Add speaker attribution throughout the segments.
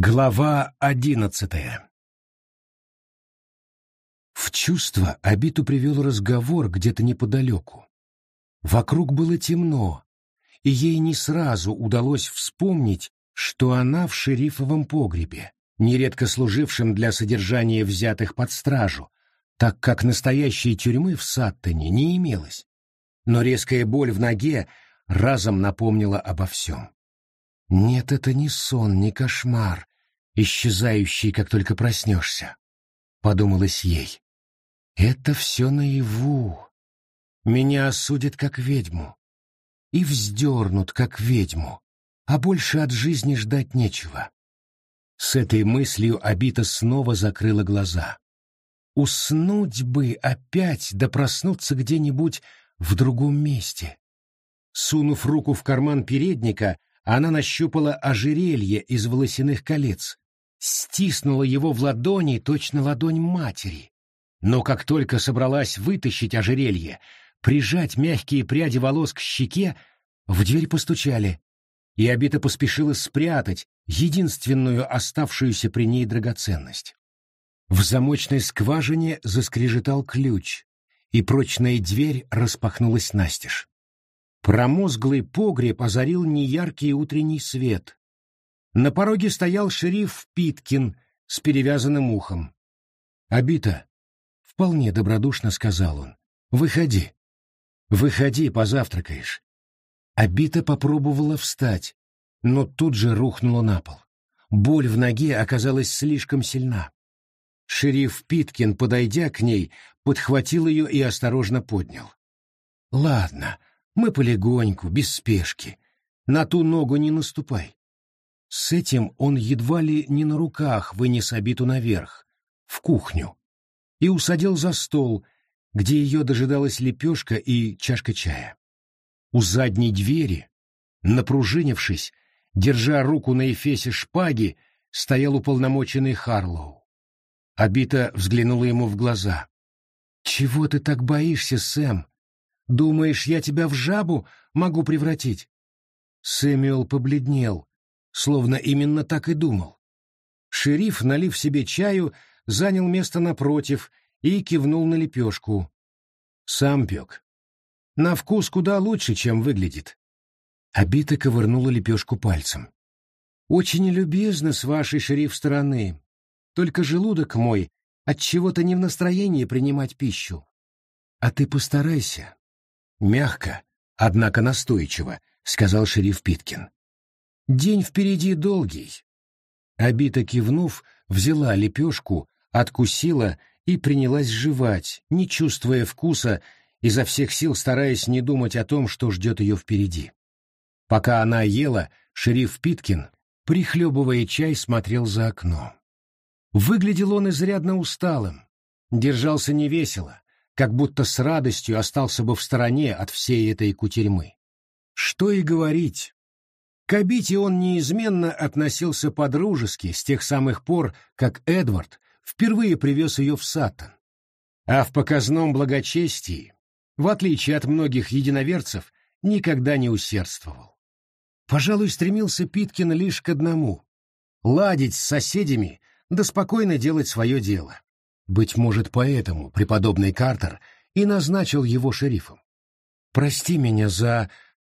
Speaker 1: Глава 11. В чувство Абиту привел разговор где-то неподалеку. Вокруг было темно, и ей не сразу удалось вспомнить, что она в шерифовом погребе, нередко служившем для содержания взятых под стражу, так как настоящей тюрьмы в Саттоне не имелось. Но резкая боль в ноге разом напомнила обо всем. Нет, это не сон, не кошмар, исчезающий, как только проснешься, — подумалось ей. Это все наяву. Меня осудят как ведьму и вздернут как ведьму, а больше от жизни ждать нечего. С этой мыслью Абита снова закрыла глаза. Уснуть бы опять, да проснуться где-нибудь в другом месте. Сунув руку в карман передника, она нащупала ожерелье из волосяных колец, стиснула его в ладони, точно ладонь матери. Но как только собралась вытащить ожерелье, прижать мягкие пряди волос к щеке, в дверь постучали, и Абита поспешила спрятать единственную оставшуюся при ней драгоценность. В замочной скважине заскрежетал ключ, и прочная дверь распахнулась настежь. Промозглый погреб озарил неяркий утренний свет. На пороге стоял шериф Питкин с перевязанным ухом. «Абита», — вполне добродушно сказал он, — «выходи. Выходи, позавтракаешь». Абита попробовала встать, но тут же рухнула на пол. Боль в ноге оказалась слишком сильна. Шериф Питкин, подойдя к ней, подхватил ее и осторожно поднял. «Ладно, мы полегоньку, без спешки. На ту ногу не наступай». С этим он едва ли не на руках вынес Абиту наверх, в кухню, и усадил за стол, где ее дожидалась лепешка и чашка чая. У задней двери, напружинившись, держа руку на эфесе шпаги, стоял уполномоченный Харлоу. Абита взглянула ему в глаза. «Чего ты так боишься, Сэм? Думаешь, я тебя в жабу могу превратить?» Сэмюэл побледнел, словно именно так и думал. Шериф, налив себе чаю, занял место напротив и кивнул на лепешку. «Сам пек. На вкус куда лучше, чем выглядит». Абита ковырнула лепешку пальцем. «Очень любезно с вашей, шериф, стороны. Только желудок мой отчего-то не в настроении принимать пищу. А ты постарайся». «Мягко, однако настойчиво», — сказал шериф Питкин. «День впереди долгий». Абита, кивнув, взяла лепешку, откусила и принялась жевать, не чувствуя вкуса, изо всех сил стараясь не думать о том, что ждет ее впереди. Пока она ела, шериф Питкин, прихлебывая чай, смотрел за окно. Выглядел он изрядно усталым, держался невесело, как будто с радостью остался бы в стороне от всей этой кутерьмы. Что и говорить. К Абите он неизменно относился по-дружески с тех самых пор, как Эдвард впервые привез ее в Саттон. А в показном благочестии, в отличие от многих единоверцев, никогда не усердствовал. Пожалуй, стремился Питкин лишь к одному — ладить с соседями да спокойно делать свое дело. Быть может, поэтому преподобный Картер и назначил его шерифом. «Прости меня за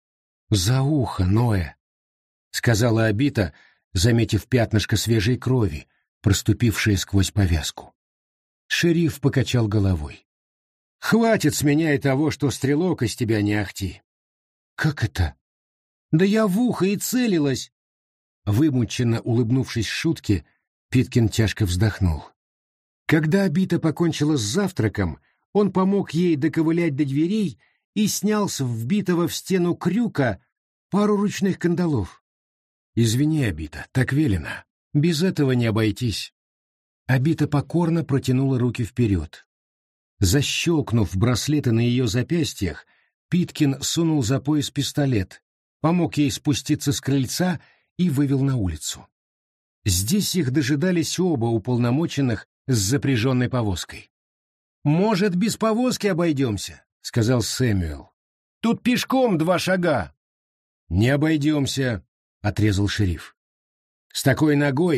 Speaker 1: ухо, Ноэ», — сказала Абита, заметив пятнышко свежей крови, проступившее сквозь повязку. Шериф покачал головой. «Хватит с меня и того, что стрелок из тебя не ахти». «Как это?» «Да я в ухо и целилась!» Вымученно улыбнувшись шутке, Питкин тяжко вздохнул. Когда Абита покончила с завтраком, он помог ей доковылять до дверей и снял с вбитого в стену крюка пару ручных кандалов. «Извини, Абита, так велено. Без этого не обойтись». Абита покорно протянула руки вперед. Защелкнув браслеты на ее запястьях, Питкин сунул за пояс пистолет, помог ей спуститься с крыльца и вывел на улицу. Здесь их дожидались оба уполномоченных с запряженной повозкой. «Может, без повозки обойдемся?» — сказал Сэмюэл. «Тут пешком 2 шага». «Не обойдемся», — отрезал шериф. «С такой ногой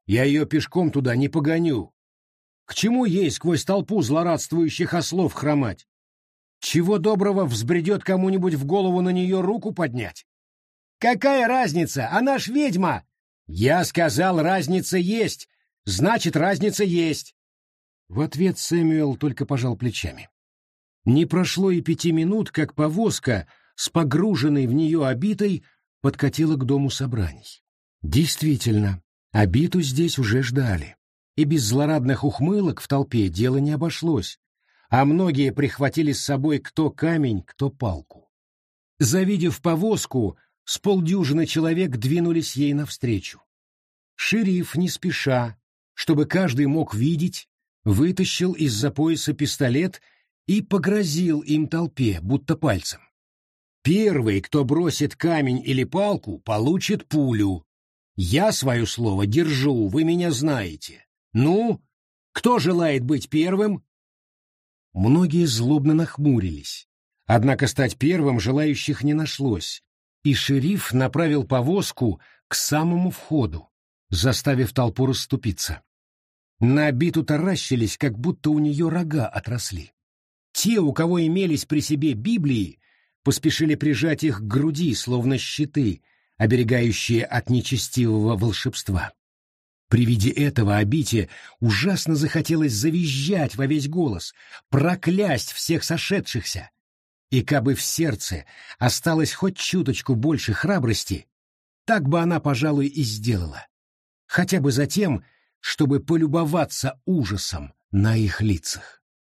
Speaker 1: Я ее пешком туда не погоню. К чему ей сквозь толпу злорадствующих ослов хромать? Чего доброго взбредет кому-нибудь в голову на нее руку поднять? Какая разница? Она ж ведьма! Я сказал, разница есть, значит, разница есть. В ответ Сэмюэл только пожал плечами. Не прошло и 5 минут, как повозка с погруженной в нее обитой подкатила к дому собраний. Действительно, обиту здесь уже ждали, и без злорадных ухмылок в толпе дело не обошлось, а многие прихватили с собой кто камень, кто палку. Завидев повозку, с полдюжины человек двинулись ей навстречу. Шериф, не спеша, чтобы каждый мог видеть, вытащил из-за пояса пистолет и погрозил им толпе, будто пальцем. Первый, кто бросит камень или палку, получит пулю. Я свое слово держу, вы меня знаете. Ну, кто желает быть первым? Многие злобно нахмурились. Однако стать первым желающих не нашлось, и шериф направил повозку к самому входу, заставив толпу расступиться. На обиту таращились, как будто у нее рога отросли. Те, у кого имелись при себе Библии, поспешили прижать их к груди, словно щиты, оберегающие от нечестивого волшебства. При виде этого обите ужасно захотелось завизжать во весь голос, проклясть всех сошедшихся. И кабы в сердце осталось хоть чуточку больше храбрости, так бы она, пожалуй, и сделала. Хотя бы за тем, чтобы полюбоваться ужасом на их лицах.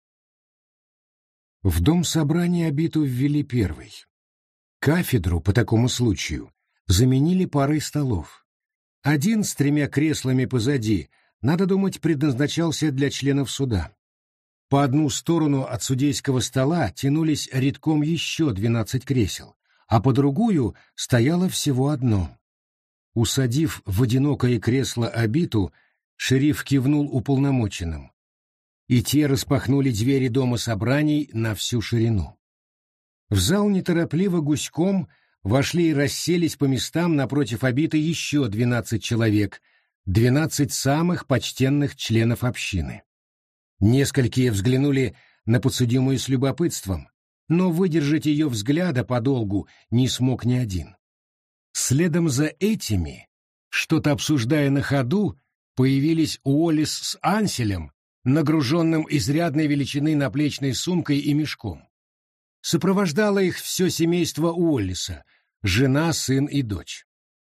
Speaker 1: В дом собрания обиту ввели первой. Кафедру по такому случаю заменили парой столов. Один с 3 креслами позади, надо думать, предназначался для членов суда. По одну сторону от судейского стола тянулись рядком еще 12 кресел, а по другую стояло всего одно. Усадив в одинокое кресло обиту, шериф кивнул уполномоченным, и те распахнули двери дома собраний на всю ширину. В зал неторопливо гуськом вошли и расселись по местам напротив обиты еще 12 человек, 12 самых почтенных членов общины. Несколькие взглянули на подсудимую с любопытством, но выдержать ее взгляда подолгу не смог ни один. Следом за этими, что-то обсуждая на ходу, появились Уоллес с Анселем, нагруженным изрядной величины наплечной сумкой и мешком. Сопровождало их все семейство Уоллеса, жена, сын и дочь.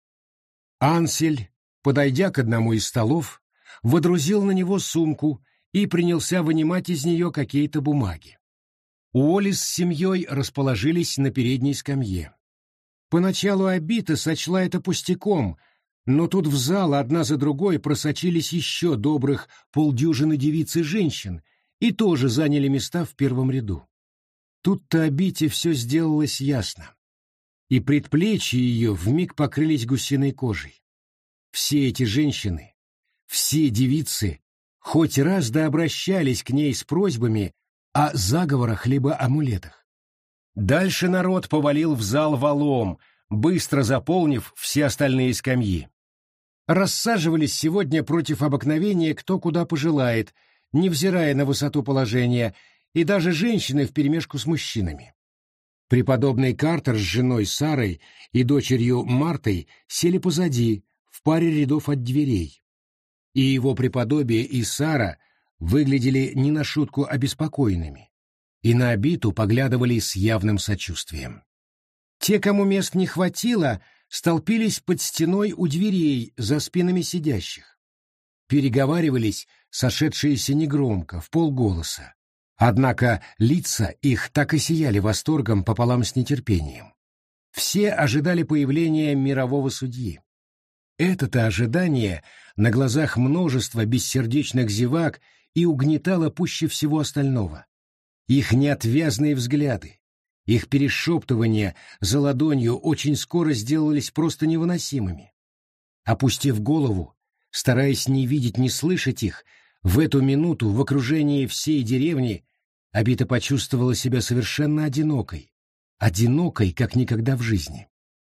Speaker 1: Ансель, подойдя к одному из столов, водрузил на него сумку и принялся вынимать из нее какие-то бумаги. Уоллес с семьей расположились на передней скамье. Поначалу обита сочла это пустяком, но тут в зал одна за другой просочились еще добрых полдюжины девиц и женщин и тоже заняли места в первом ряду. Тут-то обите все сделалось ясно, и предплечья ее вмиг покрылись гусиной кожей. Все эти женщины, все девицы хоть раз да обращались к ней с просьбами о заговорах либо амулетах. Дальше народ повалил в зал валом, быстро заполнив все остальные скамьи. Рассаживались сегодня против обыкновения кто куда пожелает, невзирая на высоту положения, и даже женщины вперемешку с мужчинами. Преподобный Картер с женой Сарой и дочерью Мартой сели позади, в паре рядов от дверей. И его преподобие и Сара выглядели не на шутку обеспокоенными, и на обиту поглядывали с явным сочувствием. Те, кому мест не хватило, столпились под стеной у дверей за спинами сидящих. Переговаривались сошедшиеся негромко, вполголоса. Однако лица их так и сияли восторгом пополам с нетерпением. Все ожидали появления мирового судьи. Это-то ожидание на глазах множества бессердечных зевак и угнетало пуще всего остального. Их неотвязные взгляды, их перешептывания за ладонью очень скоро сделались просто невыносимыми. Опустив голову, стараясь не видеть, не слышать их, в эту минуту в окружении всей деревни обита почувствовала себя совершенно одинокой, одинокой, как никогда в жизни.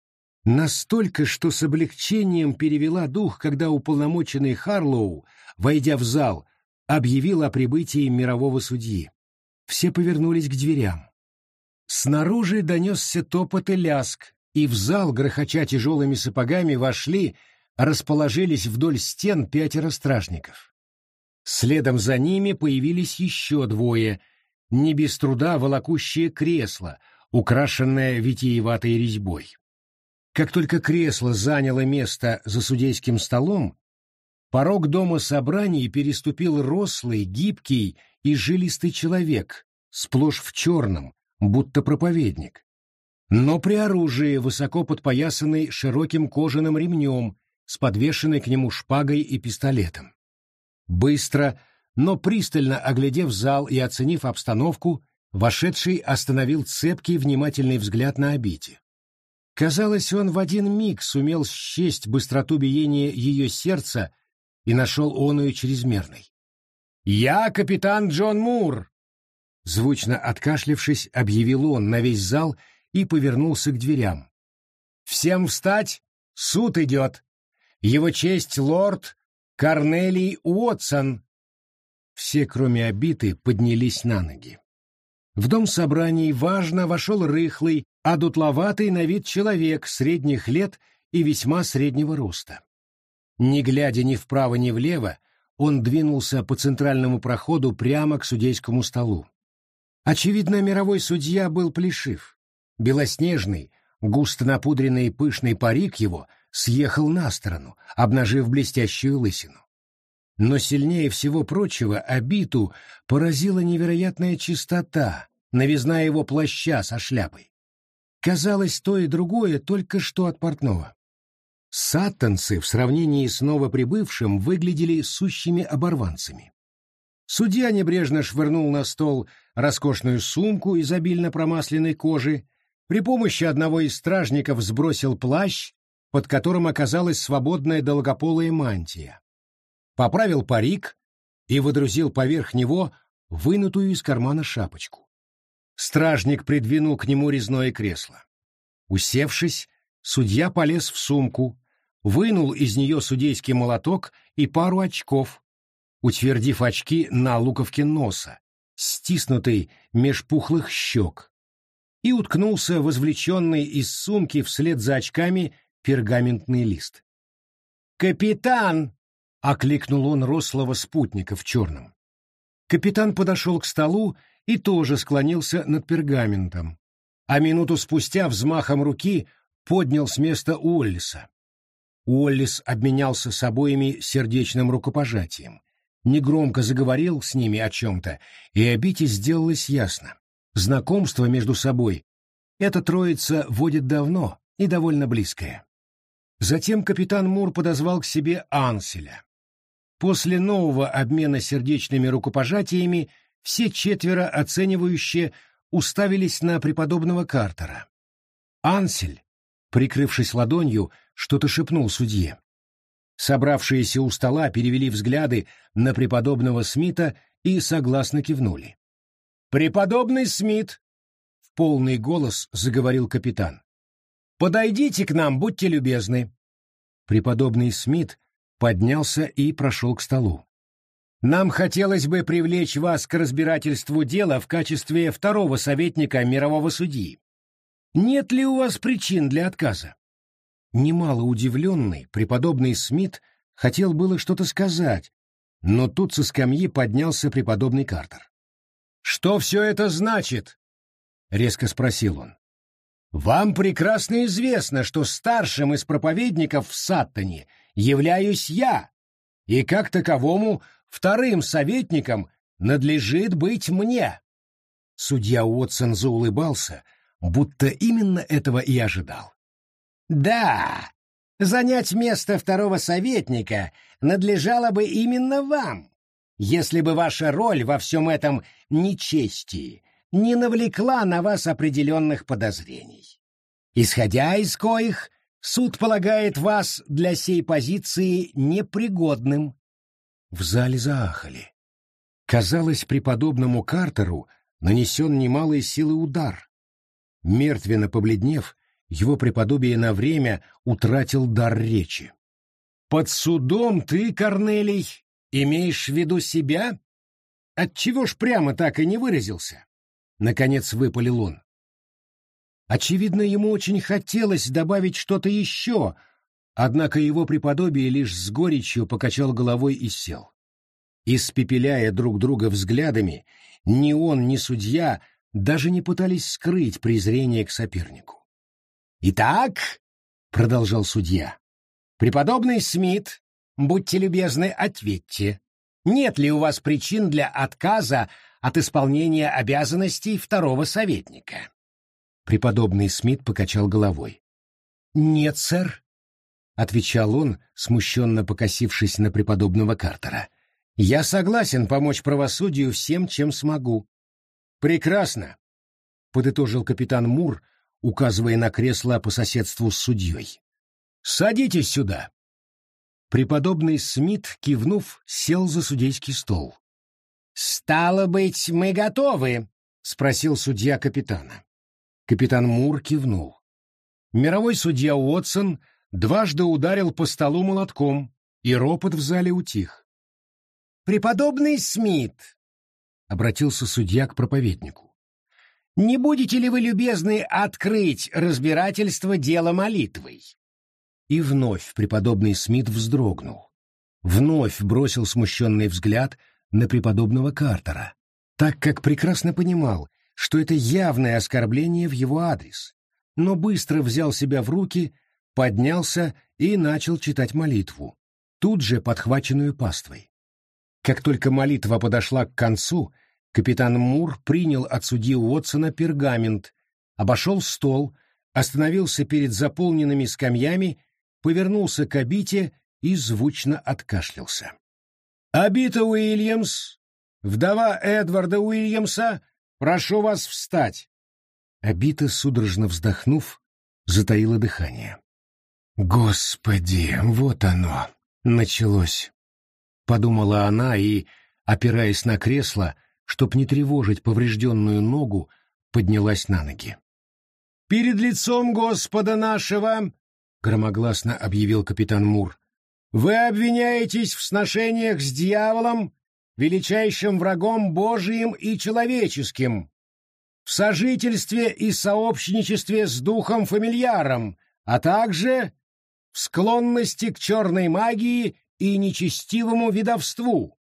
Speaker 1: Настолько, что с облегчением перевела дух, когда уполномоченный Харлоу, войдя в зал, объявил о прибытии мирового судьи. Все повернулись к дверям. Снаружи донесся топот и ляск, и в зал, грохоча тяжелыми сапогами, вошли, расположились вдоль стен 5 стражников. Следом за ними появились еще 2, не без труда волокущие кресло, украшенное витиеватой резьбой. Как только кресло заняло место за судейским столом, порог дома собраний переступил рослый, гибкий и жилистый человек, сплошь в черном, будто проповедник, но при оружии, высоко подпоясанный широким кожаным ремнем, с подвешенной к нему шпагой и пистолетом. Быстро, но пристально оглядев зал и оценив обстановку, вошедший остановил цепкий внимательный взгляд на Абити. Казалось, он в один миг сумел счесть быстроту биения ее сердца и нашел оную чрезмерной. «Я капитан Джон Мур!» Звучно откашлявшись, объявил он на весь зал и повернулся к дверям. «Всем встать! Суд идет! Его честь лорд Корнелий Уотсон!» Все, кроме Абиты, поднялись на ноги. В дом собраний важно вошел рыхлый, одутловатый на вид человек средних лет и весьма среднего роста. Не глядя ни вправо, ни влево, он двинулся по центральному проходу прямо к судейскому столу. Очевидно, мировой судья был плешив. Белоснежный, густо напудренный пышный парик его съехал на сторону, обнажив блестящую лысину. Но сильнее всего прочего Абиту поразила невероятная чистота, новизна его плаща со шляпой. Казалось, то и другое только что от портного. Саттонцы в сравнении с новоприбывшим выглядели сущими оборванцами. Судья небрежно швырнул на стол роскошную сумку из обильно промасленной кожи, при помощи одного из стражников сбросил плащ, под которым оказалась свободная долгополая мантия, поправил парик и водрузил поверх него вынутую из кармана шапочку. Стражник придвинул к нему резное кресло. Усевшись, судья полез в сумку, вынул из нее судейский молоток и пару очков, утвердив очки на луковке носа, стиснутый меж пухлых щек, и уткнулся в извлеченный из сумки вслед за очками пергаментный лист. «Капитан!» — окликнул он рослого спутника в черном. Капитан подошел к столу и тоже склонился над пергаментом, а минуту спустя взмахом руки поднял с места Уоллиса. Уоллис обменялся с обоими сердечным рукопожатием, негромко заговорил с ними о чем-то, и Абите сделалось ясно. Знакомство между собой эта троица водит давно и довольно близкое. Затем капитан Мур подозвал к себе Анселя. После нового обмена сердечными рукопожатиями все 4 оценивающие уставились на преподобного Картера. Ансель, прикрывшись ладонью, что-то шепнул судье. Собравшиеся у стола перевели взгляды на преподобного Смита и согласно кивнули. «Преподобный Смит!» — в полный голос заговорил капитан. «Подойдите к нам, будьте любезны». Преподобный Смит поднялся и прошел к столу. «Нам хотелось бы привлечь вас к разбирательству дела в качестве 2-го советника мирового судьи. Нет ли у вас причин для отказа?» Немало удивленный, преподобный Смит хотел было что-то сказать, но тут со скамьи поднялся преподобный Картер. «Что все это значит?» — резко спросил он. «Вам прекрасно известно, что старшим из проповедников в Саттоне являюсь я, и как таковому 2-м советником надлежит быть мне». Судья Уотсон заулыбался, будто именно этого и ожидал. «Да, занять место 2-го советника надлежало бы именно вам, если бы ваша роль во всем этом нечестии не навлекла на вас определенных подозрений. Исходя из коих, суд полагает вас для сей позиции непригодным». В зале заахали. Казалось, преподобному Картеру нанесен немалой силы удар. Мертвенно побледнев его преподобие на время утратил дар речи. «Под судом ты, Корнелий, имеешь в виду себя? Отчего ж прямо так и не выразился?» Наконец выпалил он. Очевидно, ему очень хотелось добавить что-то еще, однако его преподобие лишь с горечью покачал головой и сел. Испепеляя друг друга взглядами, ни он, ни судья даже не пытались скрыть презрение к сопернику. «Итак», — продолжал судья, — «преподобный Смит, будьте любезны, ответьте, нет ли у вас причин для отказа от исполнения обязанностей второго советника?» Преподобный Смит покачал головой. «Нет, сэр», — отвечал он, смущенно покосившись на преподобного Картера. «Я согласен помочь правосудию всем, чем смогу». «Прекрасно», — подытожил капитан Мур, указывая на кресло по соседству с судьей. «Садитесь сюда». Преподобный Смит, кивнув, сел за судейский стол. «Стало быть, мы готовы?» — спросил судья капитана. Капитан Мур кивнул. Мировой судья Уотсон дважды ударил по столу молотком, и ропот в зале утих. «Преподобный Смит», — обратился судья к проповеднику, — «не будете ли вы любезны открыть разбирательство дела молитвой?» И вновь преподобный Смит вздрогнул. Вновь бросил смущенный взгляд на преподобного Картера, так как прекрасно понимал, что это явное оскорбление в его адрес, но быстро взял себя в руки, поднялся и начал читать молитву, тут же подхваченную паствой. Как только молитва подошла к концу, капитан Мур принял от судьи Уотсона пергамент, обошел стол, остановился перед заполненными скамьями, повернулся к Абите и звучно откашлялся. «Абита Уильямс, вдова Эдварда Уильямса, прошу вас встать!» Абита, судорожно вздохнув, затаила дыхание. «Господи, вот оно, началось!» — подумала она и, опираясь на кресло, чтоб не тревожить поврежденную ногу, поднялась на ноги. «Перед лицом Господа нашего, — громогласно объявил капитан Мур, — вы обвиняетесь в сношениях с дьяволом, величайшим врагом Божиим и человеческим, в сожительстве и сообщничестве с духом-фамильяром, а также в склонности к черной магии и нечестивому ведовству».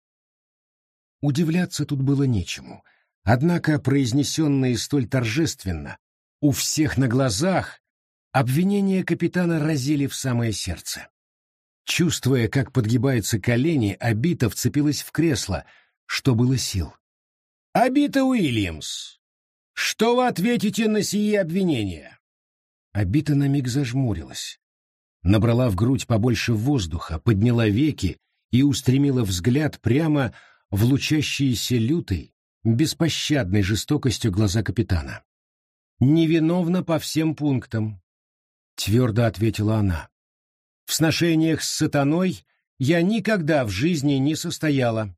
Speaker 1: Удивляться тут было нечему, однако произнесенные столь торжественно, у всех на глазах, обвинения капитана разили в самое сердце. Чувствуя, как подгибаются колени, Абита вцепилась в кресло, что было сил. «Абита Уильямс, что вы ответите на сии обвинения?» Абита на миг зажмурилась, набрала в грудь побольше воздуха, подняла веки и устремила взгляд прямо в лучащиеся лютой, беспощадной жестокостью глаза капитана. «Невиновна по всем пунктам», — твердо ответила она. «В сношениях с сатаной я никогда в жизни не состояла».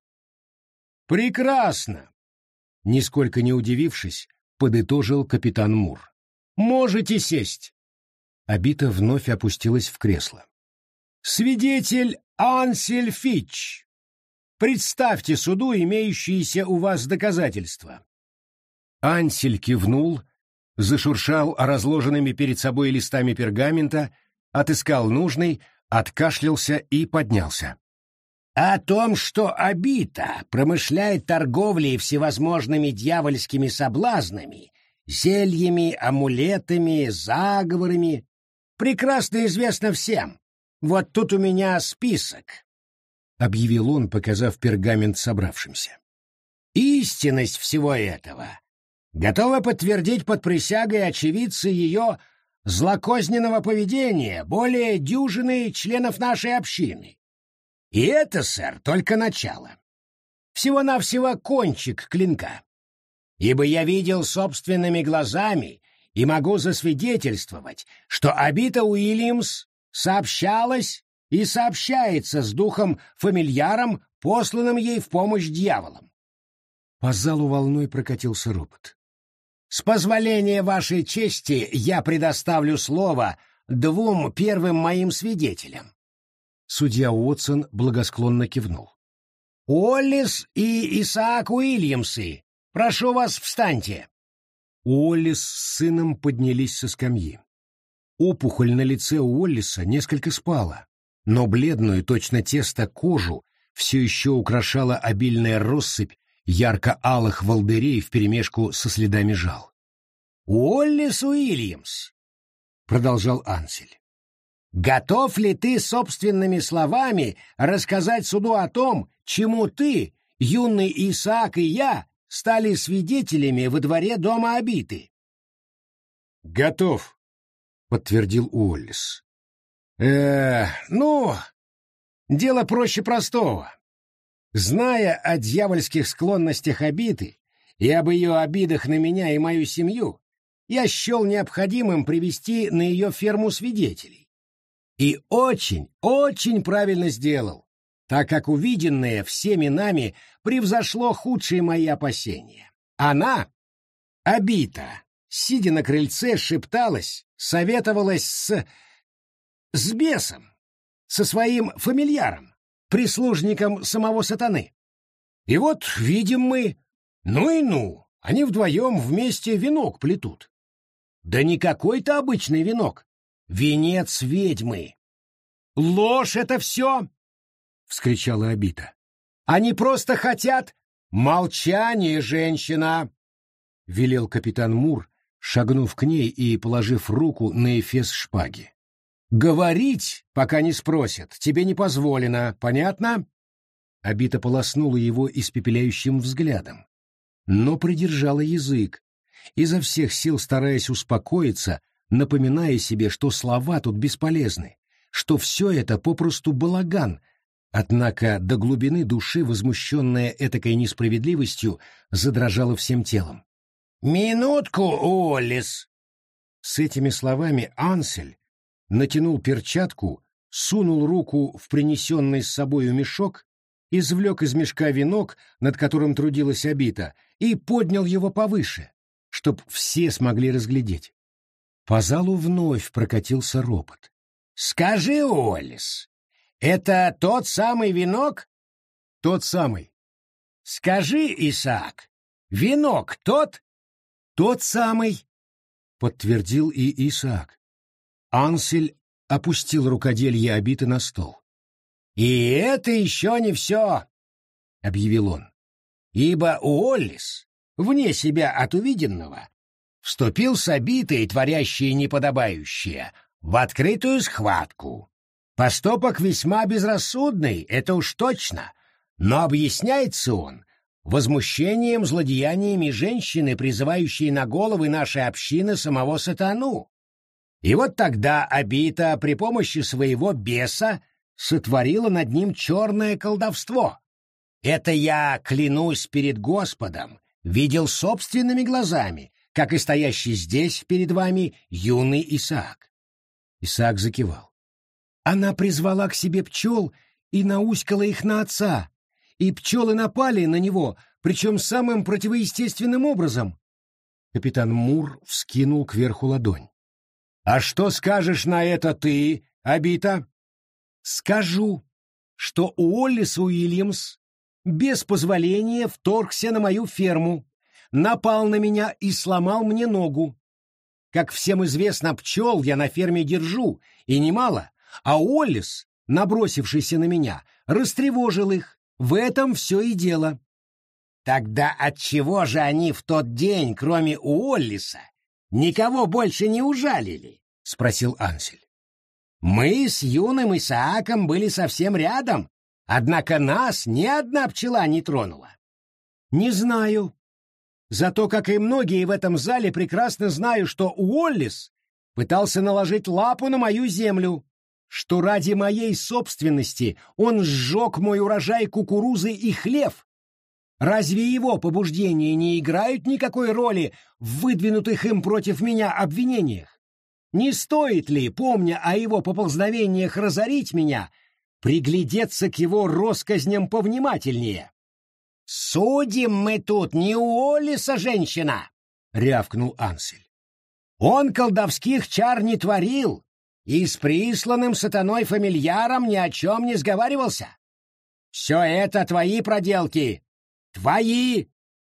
Speaker 1: «Прекрасно!» — нисколько не удивившись, подытожил капитан Мур. «Можете сесть». Абита вновь опустилась в кресло. «Свидетель Ансель Фитч, представьте суду имеющиеся у вас доказательства». Ансель кивнул, зашуршал разложенными перед собой листами пергамента, отыскал нужный, откашлялся и поднялся. «О том, что Абита промышляет торговлей всевозможными дьявольскими соблазнами, зельями, амулетами, заговорами, прекрасно известно всем. Вот тут у меня список», — объявил он, показав пергамент собравшимся. «Истинность всего этого готова подтвердить под присягой очевидцы ее злокозненного поведения более дюжины членов нашей общины. И это, сэр, только начало. Всего-навсего кончик клинка. Ибо я видел собственными глазами и могу засвидетельствовать, что Абита Уильямс сообщалась и сообщается с духом-фамильяром, посланным ей в помощь дьяволом». По залу волной прокатился ропот.
Speaker 2: С позволения вашей чести я предоставлю слово двум первым моим свидетелям.
Speaker 1: Судья Уотсон благосклонно кивнул.
Speaker 2: Уоллис и Исаак Уильямсы, прошу вас, встаньте.
Speaker 1: Уоллис с сыном поднялись со скамьи. Опухоль на лице Уоллиса несколько спала, но бледную, точно тесто, кожу все еще украшала обильная россыпь ярко-алых волдырей вперемешку со следами жал.
Speaker 2: «Уоллис Уильямс», — продолжал Ансель, — «готов ли ты собственными словами рассказать суду о том, чему ты, юный Исаак и я стали свидетелями во дворе дома Абиты?»
Speaker 1: «Готов», — подтвердил Уоллис.
Speaker 2: Ну, дело проще простого. Зная о дьявольских склонностях Абиты и об ее обидах на меня и мою семью, я счел необходимым привести на ее ферму свидетелей. И очень, очень правильно сделал, так как увиденное всеми нами превзошло худшие мои опасения. Она, Абита, сидя на крыльце, шепталась, советовалась с бесом, со своим фамильяром, прислужником самого сатаны. И вот видим мы, они вдвоем вместе венок плетут. Да не какой-то обычный венок, венец ведьмы. «Ложь это все!» — вскричала Абита. «Они просто хотят...» «Молчание, женщина!» — велел капитан Мур, шагнув к ней и положив руку на эфес шпаги. «Говорить, пока не спросят, тебе не позволено, понятно?» Абита полоснула его испепеляющим взглядом, но придержала язык, изо всех сил стараясь успокоиться, напоминая себе, что слова тут бесполезны, что все это попросту балаган, однако до глубины души, возмущенная этакой несправедливостью, задрожала всем телом. «Минутку, Уоллис!» С этими словами Ансель натянул перчатку, сунул руку в принесенный с собою мешок, извлек из мешка венок, над которым трудилась Абита, и поднял его повыше, чтоб все смогли разглядеть. По залу вновь прокатился ропот. «Скажи, Уоллис, это тот самый венок?» «Тот самый». «Скажи, Исаак, венок тот?» «Тот самый», — подтвердил и Исаак. Ансель опустил рукоделье Абиты на стол. «И это еще не все», — объявил он, «ибо Уоллис, вне себя от увиденного, вступил с Абитой, творящей неподобающее, в открытую схватку. Поступок весьма безрассудный, это уж точно, но объясняется он возмущением злодеяниями женщины, призывающей на головы нашей общины самого сатану. И вот тогда Абита при помощи своего беса сотворила над ним черное колдовство. Это я, клянусь перед Господом, видел собственными глазами, как и стоящий здесь перед вами юный Исаак». Исаак закивал. «Она призвала к себе пчел и науськала их на отца, и пчелы напали на него, причем самым противоестественным образом». Капитан Мур вскинул кверху ладонь. «А что скажешь на это ты, Абита?» «Скажу, что Уоллис Уильямс без позволения вторгся на мою ферму, напал на меня и сломал мне ногу. Как всем известно, пчел я на ферме держу, и немало, а Уоллис, набросившийся на меня, растревожил их. В этом все и дело». «Тогда отчего же они в тот день, кроме Уоллиса, никого больше не ужалили?» — спросил Ансель. «Мы с юным Исааком были совсем рядом, однако нас ни одна пчела не тронула». «Не знаю. Зато, как и многие в этом зале, прекрасно знаю, что Уоллис пытался наложить лапу на мою землю, что ради моей собственности он сжег мой урожай кукурузы и хлев. Разве его побуждения не играют никакой роли в выдвинутых им против меня обвинениях? Не стоит ли, помня о его поползновениях разорить меня, приглядеться к его россказням повнимательнее?» «Судим мы тут не Уоллиса, женщина, — рявкнул Ансель. «Он колдовских чар не творил и с присланным сатаной фамильяром ни о чем не сговаривался. Все это твои проделки. Твои!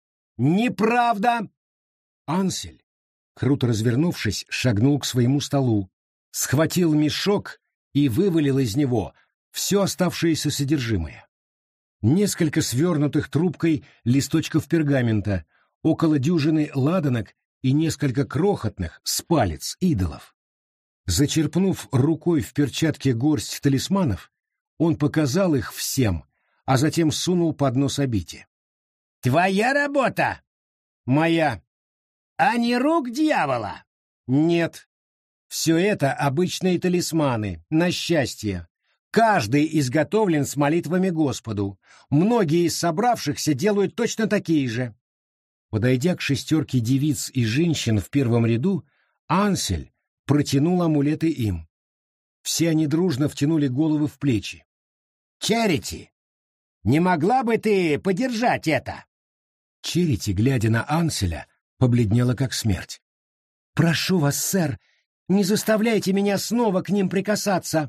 Speaker 2: Неправда!» Ансель, круто развернувшись, шагнул к своему столу, схватил мешок и вывалил из него все оставшееся содержимое. Несколько свернутых трубкой листочков пергамента, около дюжины ладанок и несколько крохотных с палец идолов. Зачерпнув рукой в перчатке горсть талисманов, он показал их всем, а затем сунул под нос Абите. «Твоя работа?» «Моя». «А не рук дьявола?» «Нет. Все это обычные талисманы, на счастье. Каждый изготовлен с молитвами Господу. Многие из собравшихся делают точно такие же». Подойдя к шестерке девиц и женщин в первом ряду, Ансель протянул амулеты им. Все они дружно втянули головы в плечи. «Чарити, не могла бы ты подержать это?» Чарити, глядя на Анселя, побледнела как смерть. «Прошу вас, сэр, не заставляйте меня снова к ним прикасаться».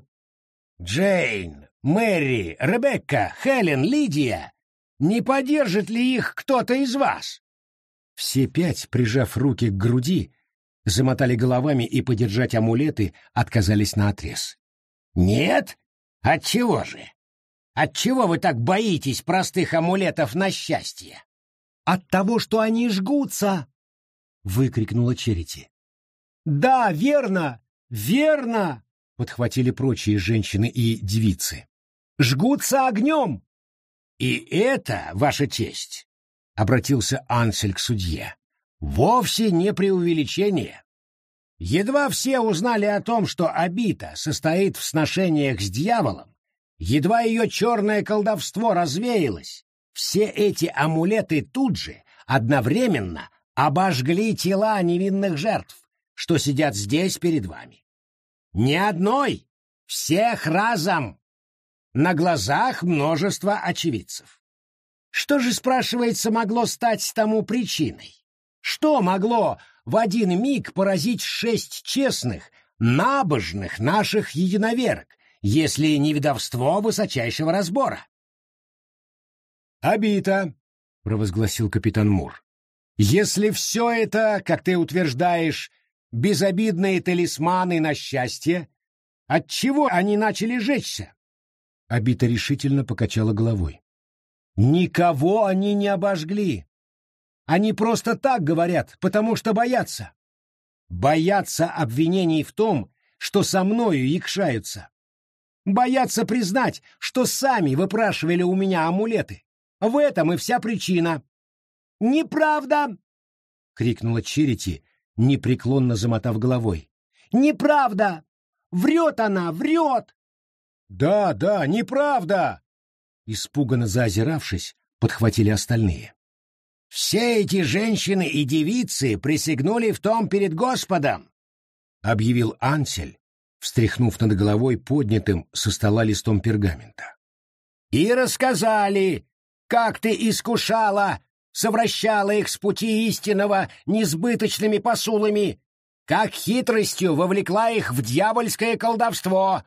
Speaker 2: «Джейн, Мэри, Ребекка, Хелен, Лидия, не подержит ли их кто-то из вас?» Все пять, прижав руки к груди, замотали головами и подержать амулеты отказались наотрез. «Нет? Отчего же? Отчего вы так боитесь простых амулетов на счастье?» «От того, что они жгутся!» — выкрикнула Чарити. «Да, верно! Верно!» — подхватили прочие женщины и девицы. «Жгутся огнем!» «И это, ваша честь!» — обратился Ансель к судье. «Вовсе не преувеличение. Едва все узнали о том, что Абита состоит в сношениях с дьяволом, едва ее черное колдовство развеялось, все эти амулеты тут же, одновременно, обожгли тела невинных жертв, что сидят здесь перед вами. Ни одной, всех разом, на глазах множества очевидцев. Что же, спрашивается, могло стать тому причиной? Что могло в один миг поразить 6 честных, набожных наших единоверок, если не ведовство высочайшего разбора?» «Абита», — провозгласил капитан Мур, — «если все это, как ты утверждаешь, безобидные талисманы на счастье, отчего они начали жечься?» Абита решительно покачала головой. «Никого они не обожгли. Они просто так говорят, потому что боятся. Боятся обвинений в том, что со мною якшаются. Боятся признать, что сами выпрашивали у меня амулеты. В этом и вся причина». «Неправда!» — крикнула Чарити, непреклонно замотав головой. «Неправда! Врет она, врет!» «Да, да, неправда!» Испуганно заозиравшись, подхватили остальные. «Все эти женщины и девицы присягнули в том перед Господом», — объявил Ансель, встряхнув над головой поднятым со стола листом пергамента. «И рассказали, как ты искушала, совращала их с пути истинного несбыточными посулами, как хитростью вовлекла их в дьявольское колдовство».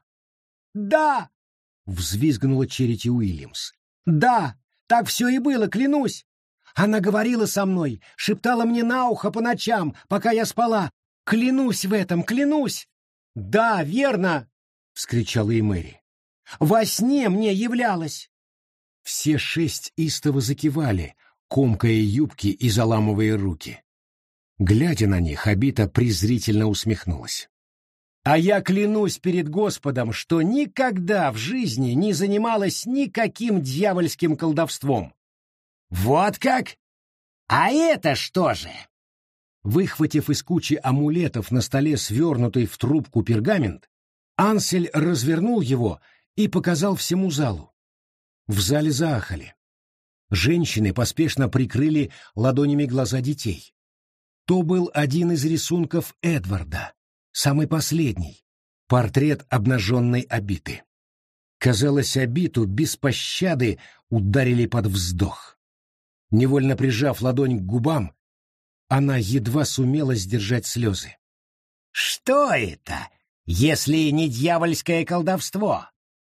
Speaker 2: «Да!» — взвизгнула Чарити Уильямс. «Да, так все и было, клянусь. Она говорила со мной, шептала мне на ухо по ночам, пока я спала. Клянусь в этом, клянусь!» «Да, верно!» — вскричала и Мэри. «Во сне мне являлась!» Все 6 истово закивали, комкая юбки и заламывая руки. Глядя на них, Абита презрительно усмехнулась. «А я клянусь перед Господом, что никогда в жизни не занималась никаким дьявольским колдовством». «Вот как? А это что же?» Выхватив из кучи амулетов на столе свернутый в трубку пергамент, Ансель развернул его и показал всему залу. В зале заахали. Женщины поспешно прикрыли ладонями глаза детей. То был один из рисунков Эдварда, самый последний, портрет обнаженной Абиты. Казалось, Абиту без пощады ударили под вздох. Невольно прижав ладонь к губам,
Speaker 1: Она едва сумела сдержать слезы.
Speaker 2: «Что это, если не дьявольское колдовство?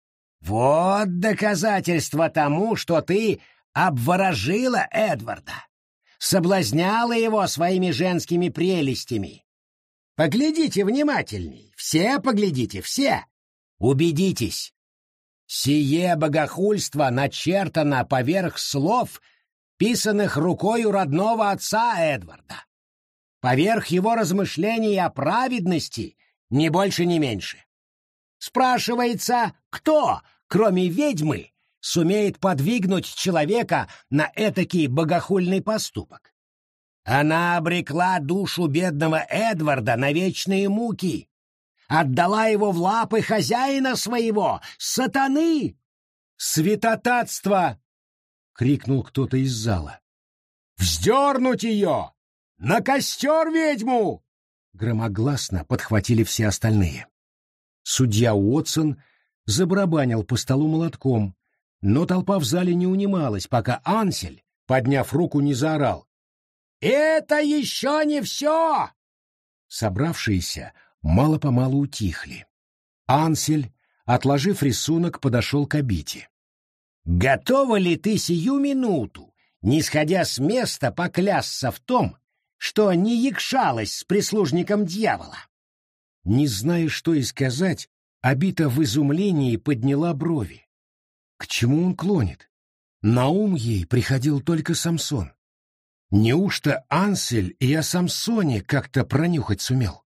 Speaker 2: Вот доказательство тому, что ты обворожила Эдварда, соблазняла его своими женскими прелестями. Поглядите внимательней, все поглядите, все. Убедитесь. Сие богохульство начертано поверх слов, писанных рукою родного отца Эдварда. Поверх его размышлений о праведности, ни больше, ни меньше. Спрашивается, кто, кроме ведьмы, сумеет подвигнуть человека на этакий богохульный поступок? Она обрекла душу бедного Эдварда на вечные муки, отдала его в лапы хозяина своего, сатаны.
Speaker 1: «Святотатство!» — крикнул кто-то из зала.
Speaker 2: «Вздернуть ее! На костер ведьму!»
Speaker 1: Громогласно подхватили все остальные. Судья Уотсон забарабанил по столу молотком, но толпа в зале не унималась, пока Ансель, подняв руку, не заорал:
Speaker 2: «Это еще не все!»
Speaker 1: Собравшиеся мало-помалу утихли. Ансель, отложив рисунок, подошел к Абите.
Speaker 2: «Готова ли ты сию минуту, не сходя с места, поклясться в том, что не якшалась с прислужником дьявола?»
Speaker 1: Не зная, что и сказать, Абита в изумлении подняла брови. К чему он клонит? На ум ей приходил только Самсон. Неужто Ансель и о Самсоне как-то пронюхать сумел?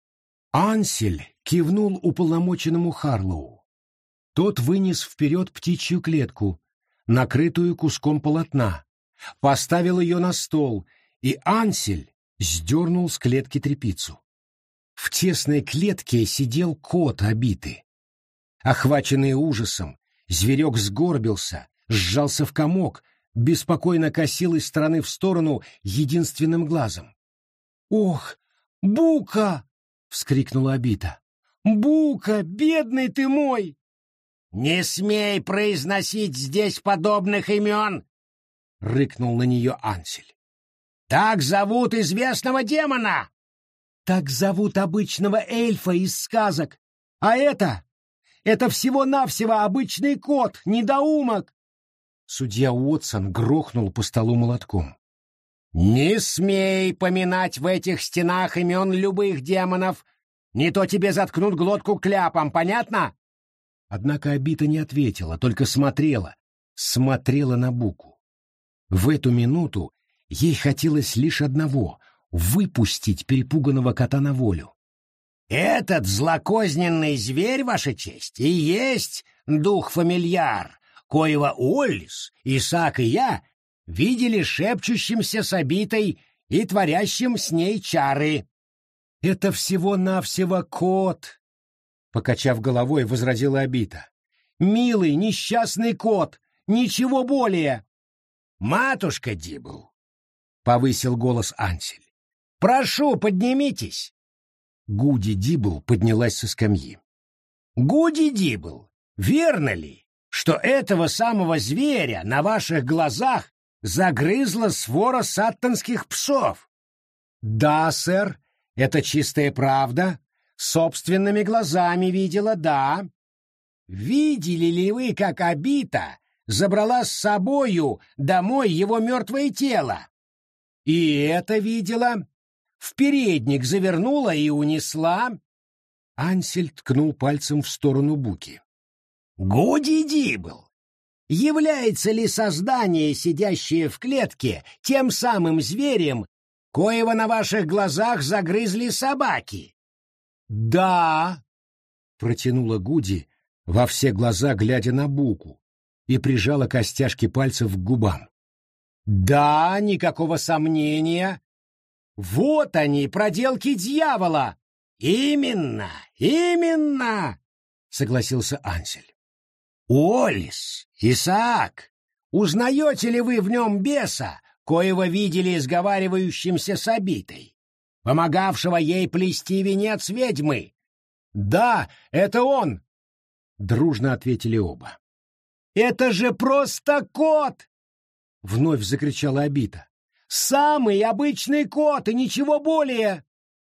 Speaker 1: Ансель кивнул уполномоченному Харлоу. Тот вынес вперед птичью клетку, накрытую куском полотна, поставил ее на стол, и Ансель сдернул с клетки тряпицу. В тесной клетке сидел кот Абиты. Охваченный ужасом, зверек сгорбился, сжался в комок, беспокойно косил из стороны в сторону единственным глазом. «Ох, Бука!» — вскрикнула Абита. «Бука, бедный ты мой!»
Speaker 2: «Не смей произносить здесь подобных имен!» — рыкнул на нее Ансель. «Так зовут известного демона!»
Speaker 1: «Так зовут обычного эльфа из сказок. А это всего-навсего обычный кот, недоумок!» Судья Уотсон грохнул по столу молотком.
Speaker 2: «Не смей поминать в этих стенах имен любых демонов, не то тебе заткнут глотку кляпом, понятно?»
Speaker 1: Однако Абита не ответила, только смотрела на Буку. В эту минуту ей хотелось лишь одного — выпустить перепуганного кота на волю.
Speaker 2: «Этот злокозненный зверь, ваша честь, и есть дух-фамильяр, коего Оллис, Исаак и я видели шепчущимся с Абитой и творящим с ней чары».
Speaker 1: «Это всего-навсего кот», — покачав головой, возразила Абита. «Милый, несчастный кот, ничего более».
Speaker 2: «Матушка Дибл», — повысил голос Ансель, — «прошу, поднимитесь».
Speaker 1: Гуди Дибл поднялась со скамьи.
Speaker 2: «Гуди Дибл, верно ли, что этого самого зверя на ваших глазах загрызла свора саттонских псов?»
Speaker 1: «Да, сэр, это чистая правда. Собственными глазами видела, да».
Speaker 2: «Видели ли вы, как Абита забрала с собою домой его мертвое тело?»
Speaker 1: «И это видела. В передник завернула и унесла». Ансель ткнул пальцем в сторону Буки.
Speaker 2: «Гуди Дибл, является ли создание, сидящее в клетке, тем самым зверем, коего на ваших глазах загрызли собаки?»
Speaker 1: «Да», — протянула Гуди, во все глаза глядя на Буку, и прижала костяшки пальцев к губам. «Да, никакого сомнения. Вот они, проделки дьявола!»
Speaker 2: «Именно, именно!» — согласился Ансель. «Олис, Исаак, узнаете ли вы в нем беса, коего видели сговаривающимся с Абитой, помогавшего ей плести венец ведьмы?»
Speaker 1: «Да, это он!» — дружно ответили оба.
Speaker 2: «Это же просто кот!»
Speaker 1: — вновь закричала Абита.
Speaker 2: Самый обычный кот и ничего более.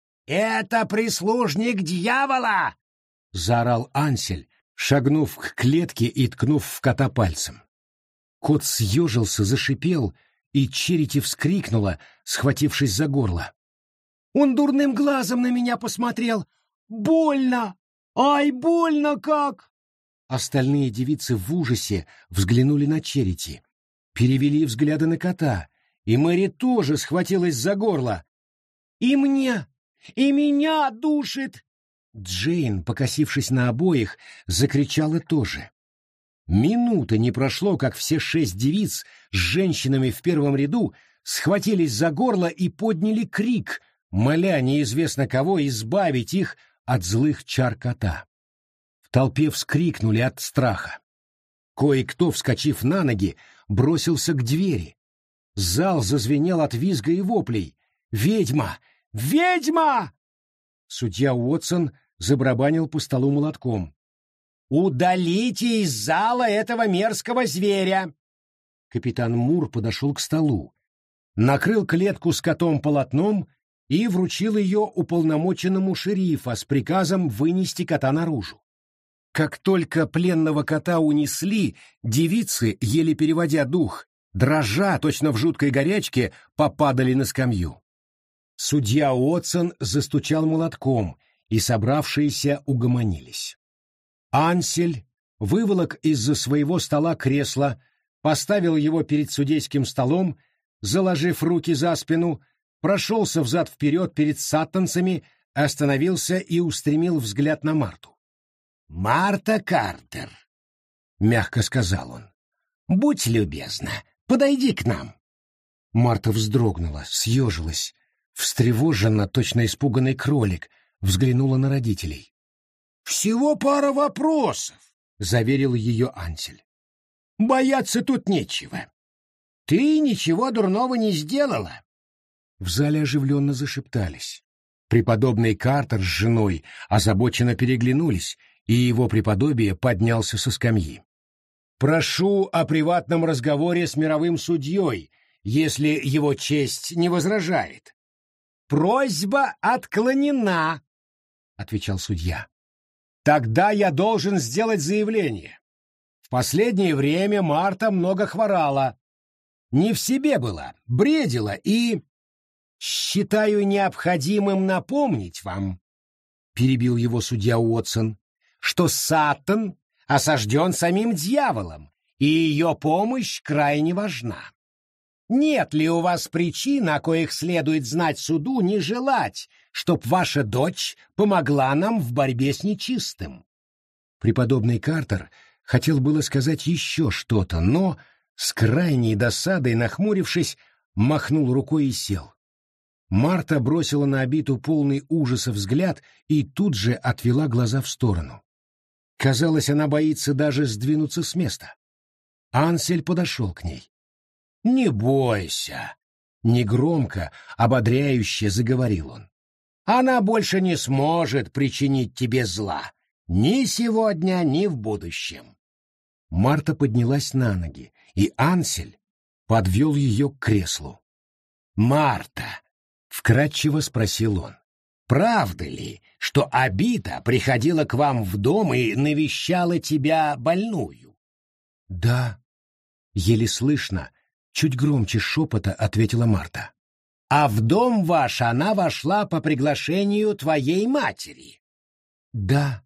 Speaker 2: Это прислужник дьявола! Заорал Ансель, шагнув к клетке и ткнув в кота пальцем. Кот съежился, зашипел, и Черити вскрикнула, схватившись за горло. Он дурным глазом на меня посмотрел. Больно! Ай, больно как! Остальные девицы в ужасе взглянули на Черити, перевели взгляды на кота, и Мэри тоже схватилась за горло. «И мне! И меня душит!» Джейн, покосившись на обоих, закричала тоже. Минуты не прошло, как все 6 девиц с женщинами в первом ряду схватились за горло и подняли крик, моля неизвестно кого избавить их от злых чар кота. В толпе вскрикнули от страха. Кое-кто, вскочив на ноги, бросился к двери. Зал зазвенел от визга и воплей. «Ведьма! Ведьма!» Судья Уотсон забарабанил по столу молотком. «Удалите из зала этого мерзкого зверя!» Капитан Мур подошел к столу, накрыл клетку с котом полотном и вручил ее уполномоченному шерифа с приказом вынести кота наружу. Как только пленного кота унесли, девицы, еле переводя дух, дрожа, точно в жуткой горячке, попадали на скамью. Судья Уотсон застучал молотком, и собравшиеся угомонились. Ансель выволок из-за своего стола кресло, поставил его перед судейским столом, заложив руки за спину, прошелся взад-вперед перед саттонцами, остановился и устремил взгляд на Марту. «Марта Картер», — мягко сказал он, — «будь любезна, подойди к нам». Марта вздрогнула, съежилась, встревоженно, точно испуганный кролик, взглянула на родителей. «Всего пара вопросов», — заверил ее Ансель. «Бояться тут нечего. Ты ничего дурного не сделала». В зале оживленно зашептались. Преподобный Картер с женой озабоченно переглянулись, и его преподобие поднялся со скамьи. «Прошу о приватном разговоре с мировым судьей, если его честь не возражает». «Просьба отклонена», — отвечал судья. «Тогда я должен сделать заявление. В последнее время Марта много хворала. Не в себе была, бредила и... Считаю необходимым напомнить вам, — перебил его судья Уотсон, — что Саттон осажден самим дьяволом, и ее помощь крайне важна. Нет ли у вас причин, о коих следует знать суду, не желать, чтоб ваша дочь помогла нам в борьбе с нечистым?» Преподобный Картер хотел было сказать еще что-то, но, с крайней досадой нахмурившись, махнул рукой и сел. Марта бросила на обиту полный ужаса взгляд и тут же отвела глаза в сторону. Казалось, она боится даже сдвинуться с места. Ансель подошел к ней. «Не бойся», — негромко, ободряюще заговорил он. «Она больше не сможет причинить тебе зла, ни сегодня, ни в будущем». Марта поднялась на ноги, и Ансель подвел ее к креслу. «Марта», — вкратчиво спросил он, — «правда ли, что Абита приходила к вам в дом и навещала тебя больную?» «Да», — еле слышно, чуть громче шепота ответила Марта. «А в дом ваш она вошла по приглашению твоей матери?» «Да».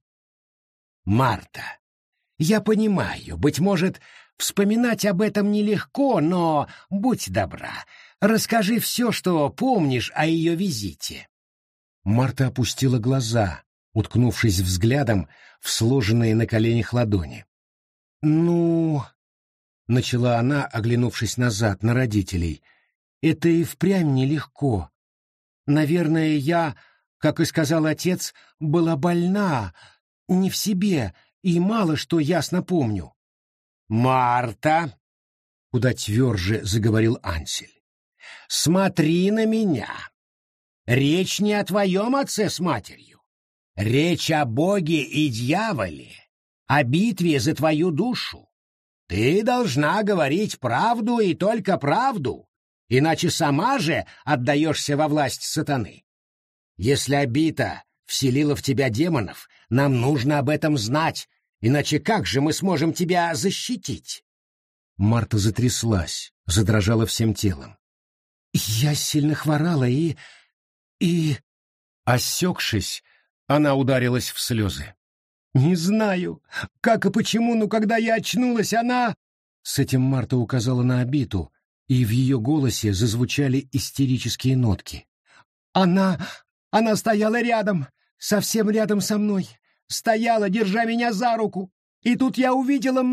Speaker 2: «Марта, я понимаю, быть может, вспоминать об этом нелегко, но, будь добра, расскажи все, что помнишь о ее визите». Марта опустила глаза, уткнувшись взглядом в сложенные на коленях ладони. «Ну...» — начала она, оглянувшись назад на родителей. «Это и впрямь нелегко. Наверное, я, как и сказал отец, была больна, не в себе, и мало что ясно помню». «Марта!» — куда тверже заговорил Ансель. «Смотри на меня. Речь не о твоем отце с матерью. Речь о Боге и дьяволе, о битве за твою душу. Ты должна говорить правду и только правду, иначе сама же отдаешься во власть сатаны. Если Абита вселила в тебя демонов, нам нужно об этом знать, иначе как же мы сможем тебя защитить?»
Speaker 1: Марта затряслась, задрожала всем телом.
Speaker 2: «Я сильно хворала и...
Speaker 1: Осекшись, она ударилась в слезы.
Speaker 2: Не знаю, как и почему, но когда я очнулась, она...»
Speaker 1: С этим Марта указала на Абиту, и в ее голосе зазвучали истерические нотки.
Speaker 2: Она стояла рядом, совсем рядом со мной, стояла, держа меня за руку, и тут я увидела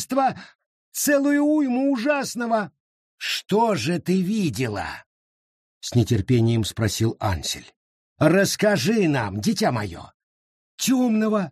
Speaker 2: целую уйму ужасного. «Что же ты видела?» — с нетерпением спросил Ансель. «Расскажи нам, дитя мое». «Темного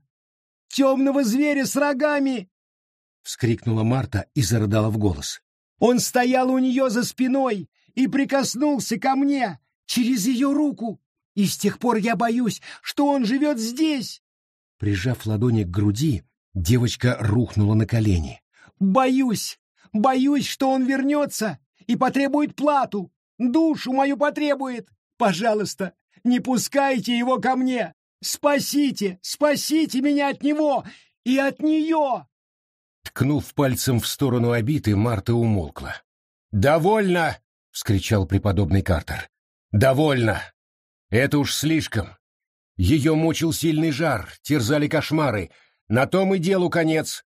Speaker 2: зверя с рогами!» — вскрикнула Марта и зарыдала в голос. «Он стоял у нее за спиной и прикоснулся ко мне через ее руку, и с тех пор я боюсь, что он живет здесь».
Speaker 1: Прижав ладони к груди, девочка рухнула на колени.
Speaker 2: «Боюсь, что он вернется и потребует плату, душу мою потребует. Пожалуйста, не пускайте его ко мне. Спасите меня от него и от нее!»
Speaker 1: Ткнув пальцем в сторону Абиты, Марта умолкла. «Довольно!» — вскричал преподобный Картер. «Довольно! Это уж слишком. Ее мучил сильный жар, терзали кошмары. На том и делу конец!»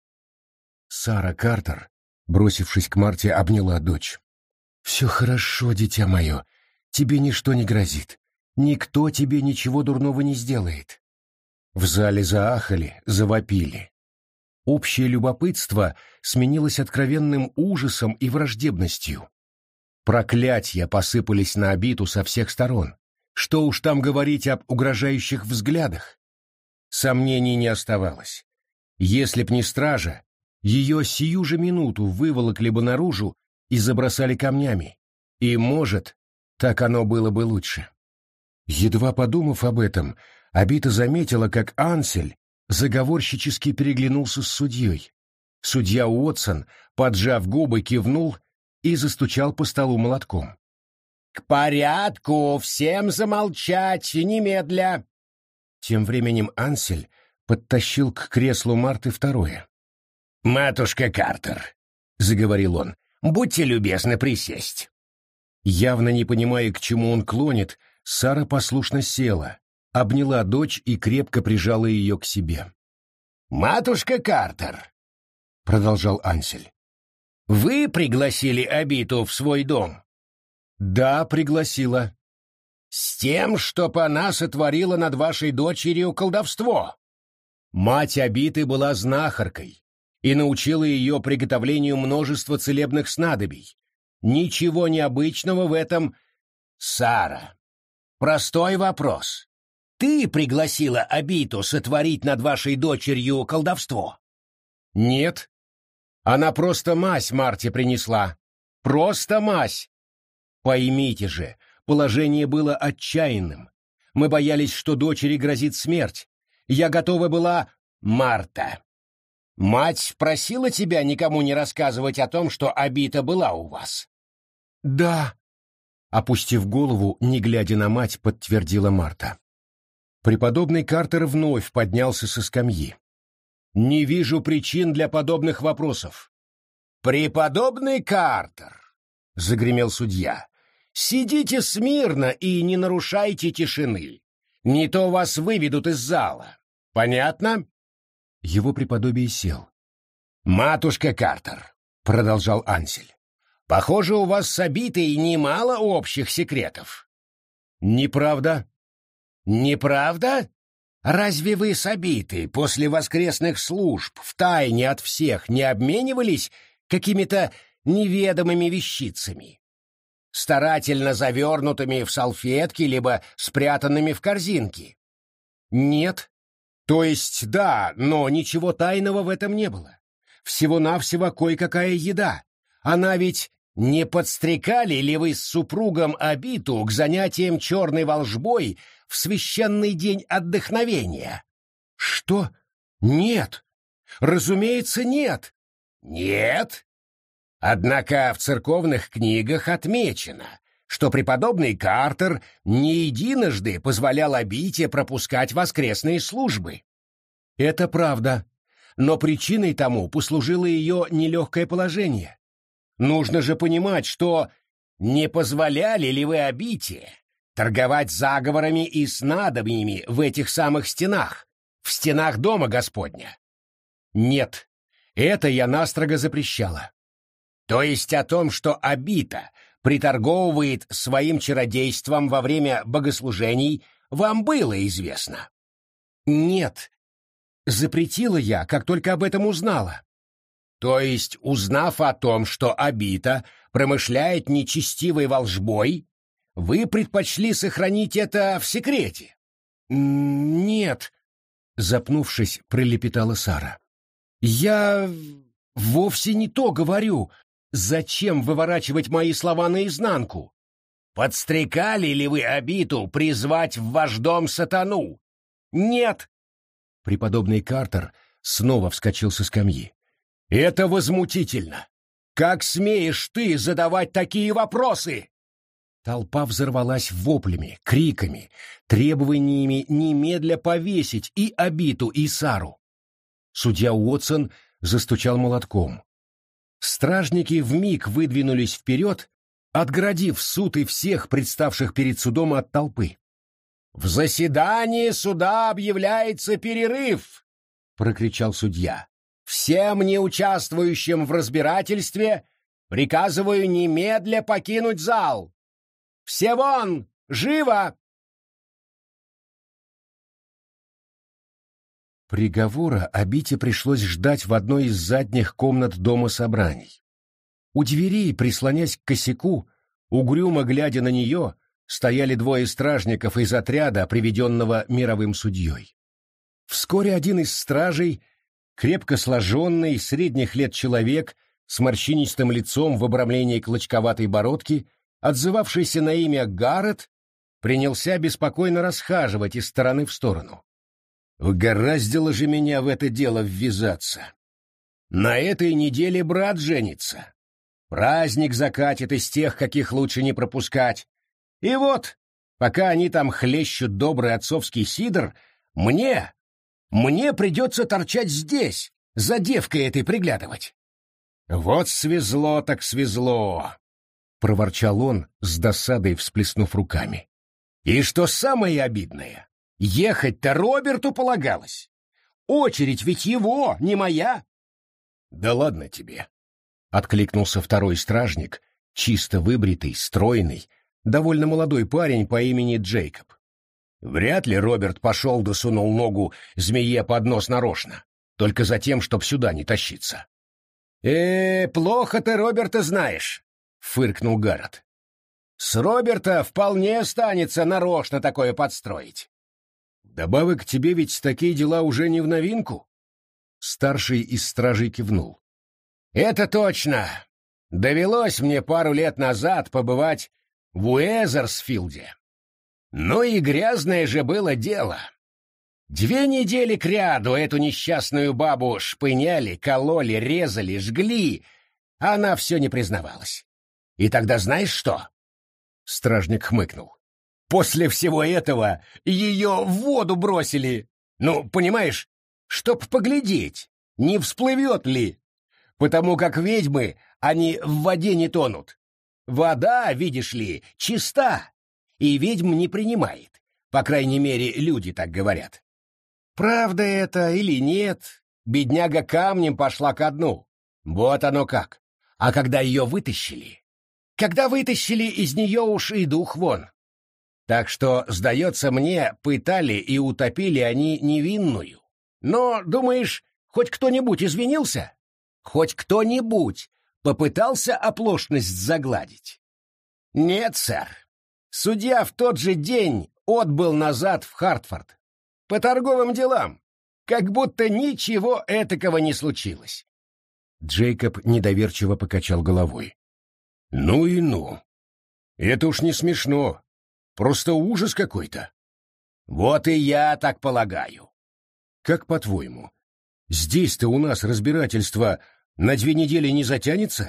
Speaker 1: Сара Картер, бросившись к Марте, обняла дочь. «Все хорошо, дитя мое. Тебе ничто не грозит. Никто тебе ничего дурного не сделает». В зале заахали, завопили. Общее любопытство сменилось откровенным ужасом и враждебностью. Проклятия посыпались на Абиту со всех сторон. Что уж там говорить об угрожающих взглядах. Сомнений не оставалось. Если б не стража, ее сию же минуту выволокли бы наружу и забросали камнями. И, может, так оно было бы лучше. Едва подумав об этом, Абита заметила, как Ансель заговорщически переглянулся с судьей. Судья Уотсон, поджав губы, кивнул и застучал по столу молотком.
Speaker 2: «К порядку! Всем замолчать! Немедля!»
Speaker 1: Тем временем Ансель подтащил к креслу Марты второе.
Speaker 2: «Матушка Картер», — заговорил он, — «будьте любезны присесть».
Speaker 1: Явно не понимая, к чему он клонит, Сара послушно села, обняла дочь и крепко прижала ее к себе.
Speaker 2: «Матушка Картер», — продолжал Ансель, — «вы пригласили Абиту в свой дом?»
Speaker 1: «Да, пригласила».
Speaker 2: «С тем, чтоб она сотворила над вашей дочерью колдовство?»
Speaker 1: Мать Абиты была знахаркой и научила ее приготовлению множества целебных снадобий. Ничего необычного в этом.
Speaker 2: «Сара, простой вопрос. Ты пригласила Абиту сотворить над вашей дочерью колдовство?»
Speaker 1: «Нет. Она просто мазь Марте принесла. Просто мазь. Поймите же, положение было отчаянным. Мы боялись, что дочери грозит смерть. Я готова была...»
Speaker 2: «Марта, мать просила тебя никому не рассказывать о том, что Абита была у вас?»
Speaker 1: «Да», — опустив голову, не глядя на мать, подтвердила Марта. Преподобный Картер вновь поднялся со скамьи. «Не вижу причин для подобных вопросов».
Speaker 2: «Преподобный Картер», — загремел судья, — «сидите смирно и не нарушайте тишины. Не то вас выведут из зала. Понятно?»
Speaker 1: Его преподобие сел.
Speaker 2: «Матушка Картер», — продолжал Ансель, — «похоже, у вас с Абитой немало общих секретов».
Speaker 1: «Неправда».
Speaker 2: «Неправда? Разве вы с Абитой после воскресных служб втайне от всех не обменивались какими-то неведомыми вещицами, старательно завернутыми в салфетки либо спрятанными в корзинки?»
Speaker 1: «Нет. То есть да, но ничего тайного в этом не было. Всего-навсего кое-какая еда. Она ведь...
Speaker 2: Не подстрекали ли вы с супругом Абиту к занятиям черной волжбой в священный день отдохновения?»
Speaker 1: «Что? Нет. Разумеется, нет».
Speaker 2: «Нет? Однако в церковных книгах отмечено, что преподобный Картер не единожды позволял Абите пропускать воскресные службы.
Speaker 1: Это правда, но причиной тому послужило ее нелегкое положение. Нужно же понимать, что...
Speaker 2: Не позволяли ли вы Абите торговать заговорами и снадобьями в этих самых стенах, в стенах Дома Господня?
Speaker 1: Нет, это я настрого запрещала.
Speaker 2: То есть о том, что Абита приторговывает своим чародейством во время богослужений, вам было известно?
Speaker 1: Нет, запретила я, как только об этом узнала.
Speaker 2: То есть, узнав о том, что Абита промышляет нечестивой волжбой, вы предпочли сохранить это в секрете?
Speaker 1: Нет, запнувшись, пролепетала Сара. Я вовсе не то говорю. Зачем выворачивать мои слова наизнанку?
Speaker 2: Подстрекали ли вы Абиту призвать в ваш дом сатану?
Speaker 1: Нет. Преподобный Картер снова вскочил со скамьи. Это возмутительно. Как смеешь ты задавать такие вопросы? Толпа взорвалась воплями, криками, требованиями немедля повесить и Абиту, и Сару. Судья Уотсон застучал молотком. Стражники вмиг выдвинулись вперед, отгородив суд и всех представших перед судом от толпы.
Speaker 2: «В заседании суда объявляется перерыв!» — прокричал судья. «Всем неучаствующим в разбирательстве приказываю немедля покинуть зал! Все вон! Живо!»
Speaker 1: Приговора Абите пришлось ждать в одной из задних комнат дома собраний. У дверей, прислонясь к косяку, угрюмо глядя на нее, стояли двое стражников из отряда, приведенного мировым судьей. Вскоре один из стражей, крепко сложенный, средних лет человек, с морщинистым лицом в обрамлении клочковатой бородки, отзывавшийся на имя Гаррет, принялся беспокойно расхаживать из стороны в сторону. Угораздило же меня в это дело ввязаться. На этой неделе брат женится. Праздник закатит из тех, каких лучше не пропускать. И вот, пока они там хлещут добрый отцовский сидр, мне придется торчать здесь, за девкой этой приглядывать. Вот свезло так свезло, — проворчал он, с досадой всплеснув руками. И что самое обидное, ехать-то Роберту полагалось. Очередь ведь его, не моя. Да ладно тебе, — откликнулся второй стражник, чисто выбритый, стройный, довольно молодой парень по имени Джейкоб. Вряд ли Роберт пошел да сунул ногу змее под нос нарочно, только за тем, чтоб сюда не тащиться. Плохо ты Роберта знаешь, — фыркнул Гаррет. С Роберта вполне станется нарочно такое подстроить. Добавок к тебе ведь такие дела уже не в новинку. Старший из стражей кивнул. Это точно. Довелось мне пару лет назад побывать в Уэзерсфилде. Ну и грязное же было дело. 2 недели кряду эту несчастную бабу шпыняли, кололи, резали, жгли, а она все не признавалась. И тогда знаешь что? Стражник хмыкнул. После всего этого ее в воду бросили. Ну, понимаешь, чтоб поглядеть, не всплывет ли. Потому как ведьмы, они в воде не тонут. Вода, видишь ли, чиста, и ведьм не принимает. По крайней мере, люди так говорят. Правда это или нет, бедняга камнем пошла ко дну. Вот оно как. А когда ее вытащили? Когда вытащили, из нее уж и дух вон. Так что, сдается мне, пытали и утопили они невинную. Но, думаешь, хоть кто-нибудь извинился? Хоть кто-нибудь попытался оплошность загладить? Нет, сэр. Судья в тот же день отбыл назад в Хартфорд. По торговым делам. Как будто ничего этакого не случилось. Джейкоб недоверчиво покачал головой. Ну и ну. Это уж не смешно. Просто ужас какой-то. Вот и я так полагаю. Как по-твоему, здесь-то у нас разбирательство на 2 недели не затянется?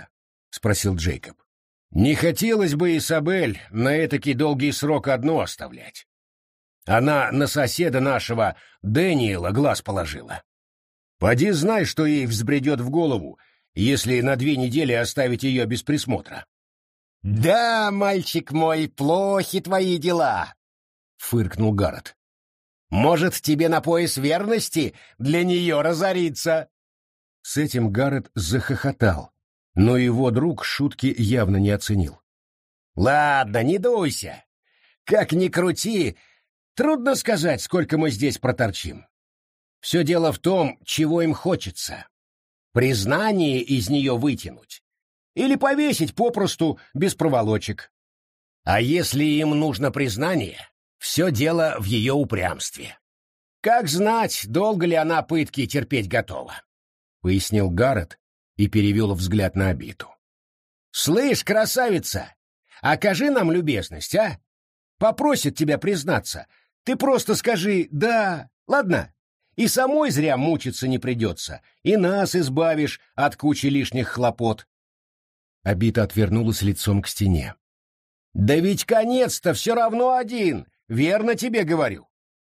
Speaker 2: — спросил Джейкоб. «Не хотелось бы Исабель на этакий долгий срок одну оставлять. Она на соседа нашего Дэниела глаз положила. Поди знай, что ей взбредет в голову, если на 2 недели оставить ее без присмотра». «Да, мальчик мой, плохи твои дела», — фыркнул Гаррет. «Может, тебе на пояс верности для нее разориться?» С этим Гаррет захохотал, но его друг шутки явно не оценил. «Ладно, не дуйся. Как ни крути, трудно сказать, сколько мы здесь проторчим. Все дело в том, чего им хочется. Признание из нее вытянуть или повесить попросту без проволочек. А если им нужно признание, все дело в ее упрямстве. Как знать, долго ли она пытки терпеть готова», — пояснил Гаррет и перевел взгляд на Абиту. «Слышь, красавица, окажи нам любезность, а? Попросит тебя признаться. Ты просто скажи «да», ладно? И самой зря мучиться не придется, и нас избавишь от кучи лишних хлопот». Абита отвернулась лицом к стене. «Да ведь конец-то все равно один, верно тебе говорю».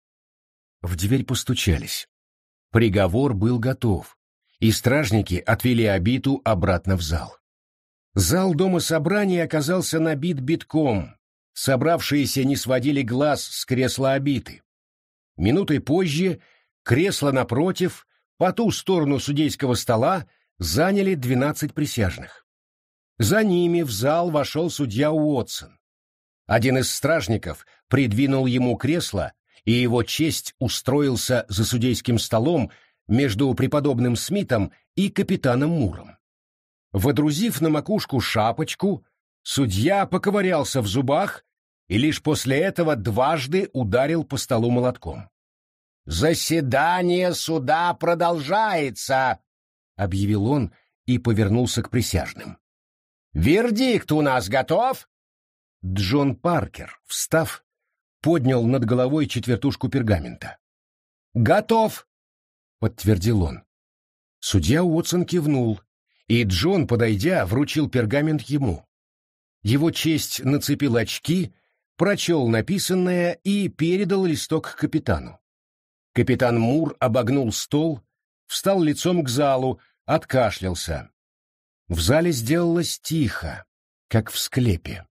Speaker 2: В дверь постучались. Приговор был готов, и стражники отвели Абиту обратно в зал. Зал дома собраний оказался набит битком. Собравшиеся не сводили глаз с кресла Абиты. Минутой позже кресло напротив, по ту сторону судейского стола, заняли 12 присяжных. За ними в зал вошел судья Уотсон. Один из стражников придвинул ему кресло, и его честь устроился за судейским столом между преподобным Смитом и капитаном Муром. Водрузив на макушку шапочку, судья поковырялся в зубах и лишь после этого дважды ударил по столу молотком. «Заседание суда продолжается», — объявил он и повернулся к присяжным. «Вердикт у нас готов?» Джон Паркер, встав, поднял над головой четвертушку пергамента. «Готов», — подтвердил он. Судья Уотсон кивнул, и Джон, подойдя, вручил пергамент ему. Его честь нацепил очки, прочел написанное и передал листок капитану. Капитан Мур обогнул стол, встал лицом к залу, откашлялся. В зале сделалось тихо, как в склепе.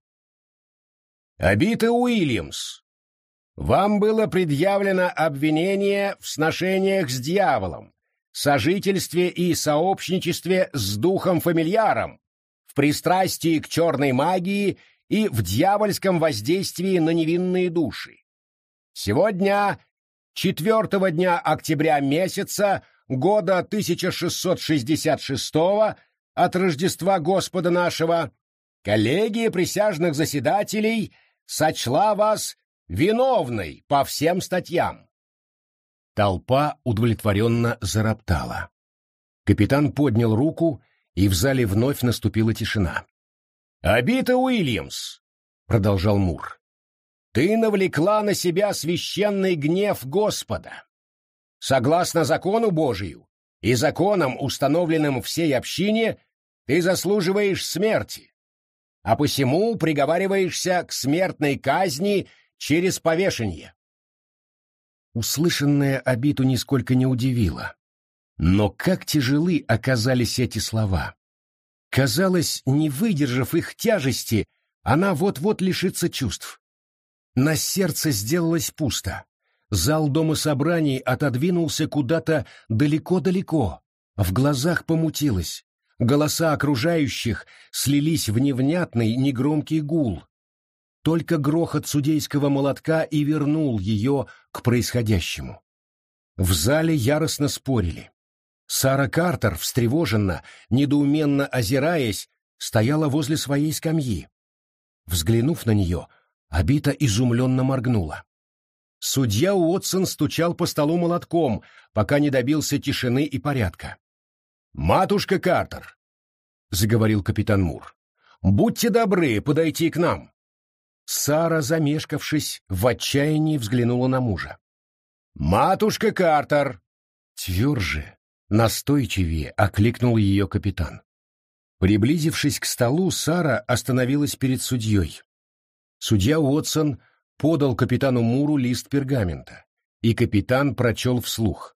Speaker 2: «Абита Уильямс, вам было предъявлено обвинение в сношениях с дьяволом, сожительстве и сообщничестве с духом-фамильяром, в пристрастии к черной магии и в дьявольском воздействии на невинные души. Сегодня, 4 дня октября месяца, года 1666 от Рождества Господа нашего, коллегия присяжных заседателей сочла вас виновной по всем статьям». Толпа удовлетворенно зароптала. Капитан поднял руку, и в зале вновь наступила тишина. «Абита Уильямс», — продолжал Мур, — «ты навлекла на себя священный гнев Господа. Согласно закону Божию и законам, установленным всей общине, ты заслуживаешь смерти, а посему приговариваешься к смертной казни через повешение». Услышанное Абиту нисколько не удивило. Но как тяжелы оказались эти слова. Казалось, не выдержав их тяжести, она вот-вот лишится чувств. На сердце сделалось пусто. Зал дома собраний отодвинулся куда-то далеко-далеко. В глазах помутилось. Голоса окружающих слились в невнятный, негромкий гул. Только грохот судейского молотка и вернул ее к происходящему. В зале яростно спорили. Сара Картер, встревоженно, недоуменно озираясь, стояла возле своей скамьи. Взглянув на нее, Абита изумленно моргнула. Судья Уотсон стучал по столу молотком, пока не добился тишины и порядка. «Матушка Картер», — заговорил капитан Мур, — «будьте добры подойти к нам». Сара, замешкавшись, в отчаянии взглянула на мужа. «Матушка Картер!» Тверже, настойчивее окликнул ее капитан.
Speaker 1: Приблизившись к столу, Сара остановилась перед судьей. Судья Уотсон подал капитану Муру лист пергамента, и капитан прочел вслух.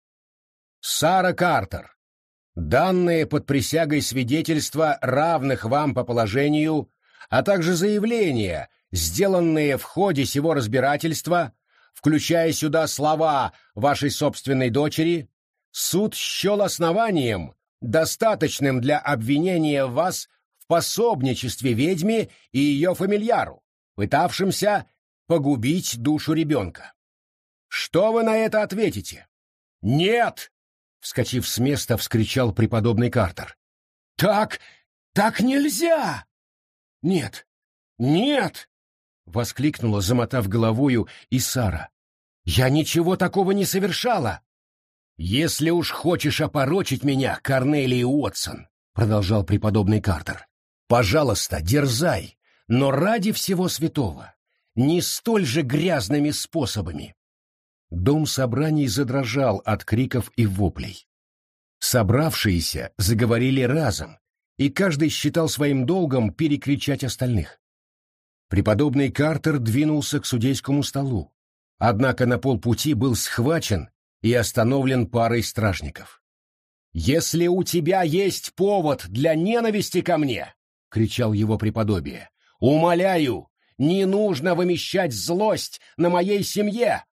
Speaker 1: «Сара Картер, данные под присягой свидетельства равных вам по положению, а также заявления, сделанные в ходе сего разбирательства, включая сюда слова вашей собственной дочери, суд счел основанием, достаточным для обвинения вас в пособничестве ведьме и ее фамильяру, пытавшимся погубить душу ребенка. Что вы на это ответите?» «Нет!» — вскочив с места, вскричал преподобный Картер. «Так нельзя!» «Нет! Нет!» — воскликнула, замотав головою, и Сара. «Я ничего такого не совершала!» «Если уж хочешь опорочить меня, Корнелий Уотсон, — продолжал преподобный Картер, — пожалуйста, дерзай, но ради всего святого, не столь же грязными способами». Дом собраний задрожал от криков и воплей. Собравшиеся заговорили разом, и каждый считал своим долгом перекричать остальных. Преподобный Картер двинулся к судейскому столу, однако на полпути был схвачен и остановлен парой стражников. «Если у тебя есть повод для ненависти ко мне, — кричал его преподобие, — умоляю, не нужно вымещать злость на моей семье.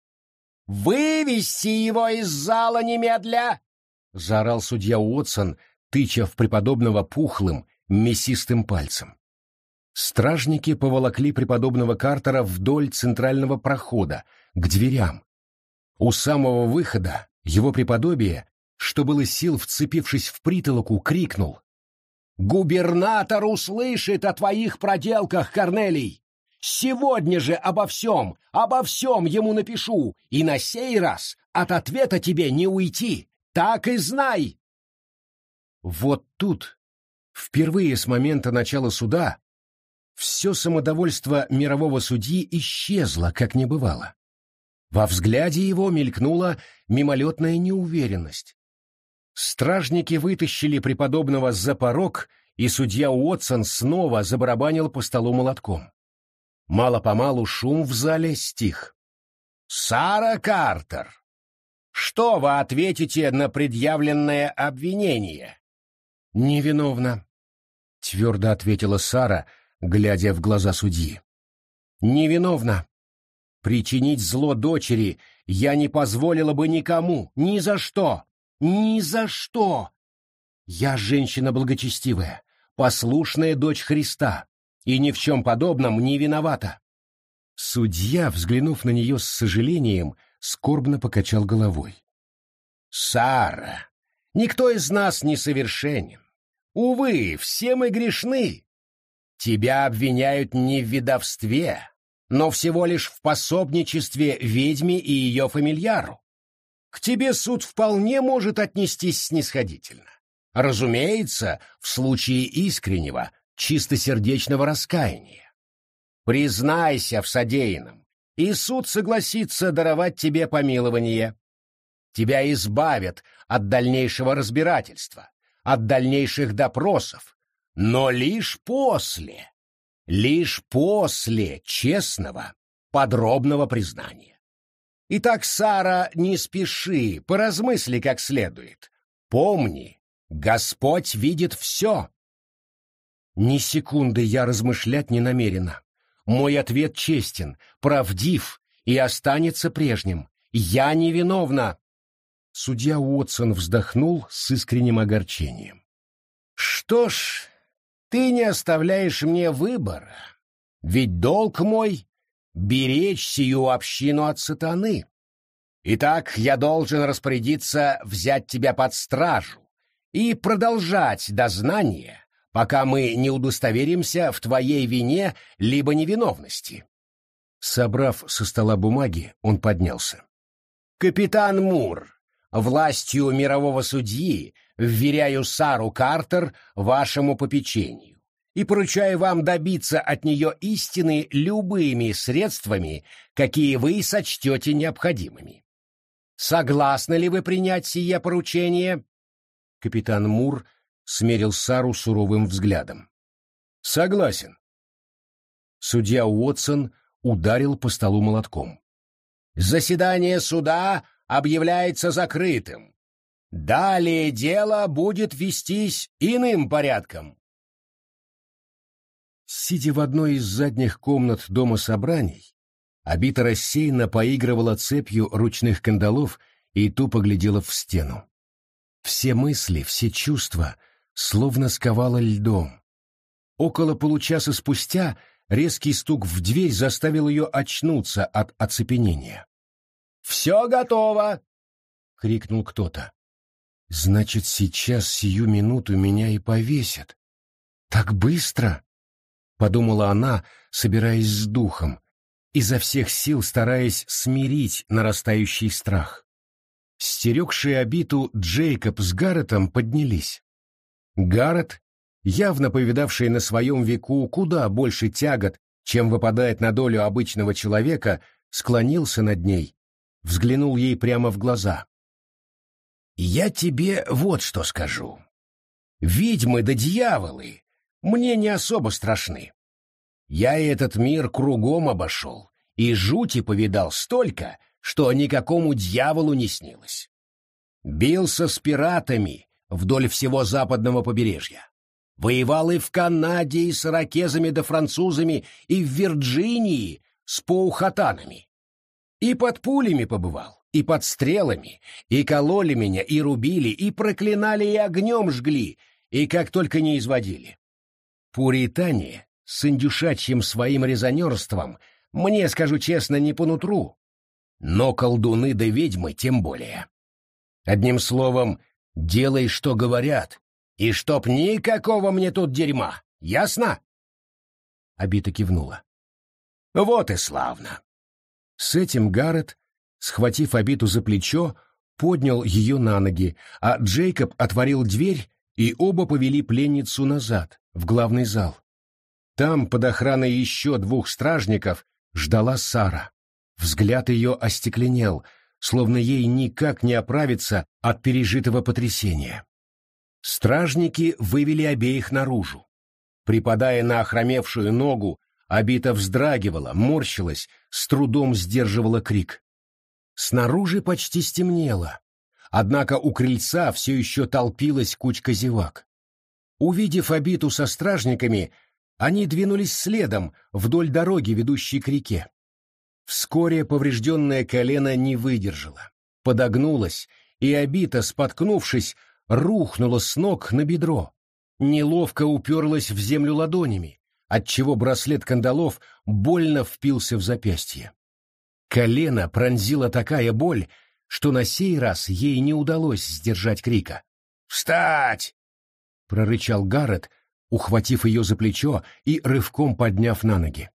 Speaker 1: Вывести его из зала немедля!» — заорал судья Уотсон, тыча в преподобного пухлым, мясистым пальцем. Стражники поволокли преподобного Картера вдоль центрального прохода, к дверям. У самого выхода его преподобие, что было сил, вцепившись в притолоку, крикнул: «Губернатор услышит о твоих проделках, Корнелий! Сегодня же обо всем ему напишу, и на сей раз от ответа тебе не уйти, так и знай!» Вот тут, впервые с момента начала суда, все самодовольство мирового судьи исчезло, как не бывало. Во взгляде его мелькнула мимолетная неуверенность. Стражники вытащили преподобного за порог, и судья Уотсон снова забарабанил по столу молотком. Мало-помалу шум в зале стих. «Сара Картер, что вы ответите на предъявленное обвинение?» «Невиновна», — твердо ответила Сара, глядя в глаза судьи. «Невиновна. Причинить зло дочери я не позволила бы никому, ни за что, ни за что. Я женщина благочестивая, послушная дочь Христа, и ни в чем подобном не виновата». Судья, взглянув на нее с сожалением, скорбно покачал головой. «Сара, никто из нас не совершенен. Увы, все мы грешны. Тебя обвиняют не в ведовстве, но всего лишь в пособничестве ведьме и ее фамильяру. К тебе суд вполне может отнестись снисходительно. Разумеется, в случае искреннего, чистосердечного раскаяния. Признайся в содеянном, и суд согласится даровать тебе помилование. Тебя избавят от дальнейшего разбирательства, от дальнейших допросов, но лишь после честного, подробного признания. Итак, Сара, не спеши, поразмысли как следует. Помни, Господь видит все. Ни секунды я размышлять не намерена. Мой ответ честен, правдив и останется прежним. Я невиновна. Судья Уотсон вздохнул с искренним огорчением. Что ж, ты не оставляешь мне выбора, ведь долг мой — беречь сию общину от сатаны. Итак, я должен распорядиться взять тебя под стражу и продолжать дознание, пока мы не удостоверимся в твоей вине либо невиновности. Собрав со стола бумаги, он поднялся. «Капитан Мур, властью мирового судьи вверяю Сару Картер вашему попечению и поручаю вам добиться от нее истины любыми средствами, какие вы сочтете необходимыми. Согласны ли вы принять сие поручение?» Капитан Мур смерил Сару суровым взглядом. «Согласен». Судья Уотсон ударил по столу молотком. «Заседание суда объявляется закрытым. Далее дело будет вестись иным порядком». Сидя в одной из задних комнат дома собраний, Абита рассеянно поигрывала цепью ручных кандалов и тупо глядела в стену. Все мысли, все чувства словно сковало льдом. Около получаса спустя резкий стук в дверь заставил ее очнуться от оцепенения. «Все готово!» — крикнул кто-то. «Значит, сейчас, сию минуту, меня и повесят. Так быстро!» — подумала она, собираясь с духом, изо всех сил стараясь смирить нарастающий страх. Стерегшие Абиту Джейкоб с Гарретом поднялись. Гаррет, явно повидавший на своем веку куда больше тягот, чем выпадает на долю обычного человека, склонился над ней, взглянул ей прямо в глаза. «Я тебе вот что скажу. Ведьмы да дьяволы мне не особо страшны. Я этот мир кругом обошел, и жути повидал столько, что никакому дьяволу не снилось. Бился с пиратами вдоль всего западного побережья. Воевал и в Канаде, и с иракезами да французами, и в Вирджинии с паухотанами. И под пулями побывал, и под стрелами, и кололи меня, и рубили, и проклинали, и огнем жгли, и как только не изводили. Пуритане с индюшачьим своим резонерством мне, скажу честно, не по нутру, но колдуны да ведьмы тем более. Одним словом, делай, что говорят, и чтоб никакого мне тут дерьма, ясно?» Абита кивнула. «Вот и славно». С этим Гаррет, схватив Абиту за плечо, поднял ее на ноги, а Джейкоб отворил дверь, и оба повели пленницу назад, в главный зал. Там, под охраной еще 2 стражников, ждала Сара. Взгляд ее остекленел, словно ей никак не оправиться от пережитого потрясения. Стражники вывели обеих наружу. Припадая на охромевшую ногу, Абита вздрагивала, морщилась, с трудом сдерживала крик. Снаружи почти стемнело, однако у крыльца все еще толпилась кучка зевак. Увидев Абиту со стражниками, они двинулись следом вдоль дороги, ведущей к реке. Вскоре поврежденное колено не выдержало, подогнулось, и Абита, споткнувшись, рухнула с ног на бедро, неловко уперлась в землю ладонями, отчего браслет кандалов больно впился в запястье. Колено пронзила такая боль, что на сей раз ей не удалось сдержать крика. «Встать!» — прорычал Гаррет, ухватив ее за плечо и рывком подняв на ноги.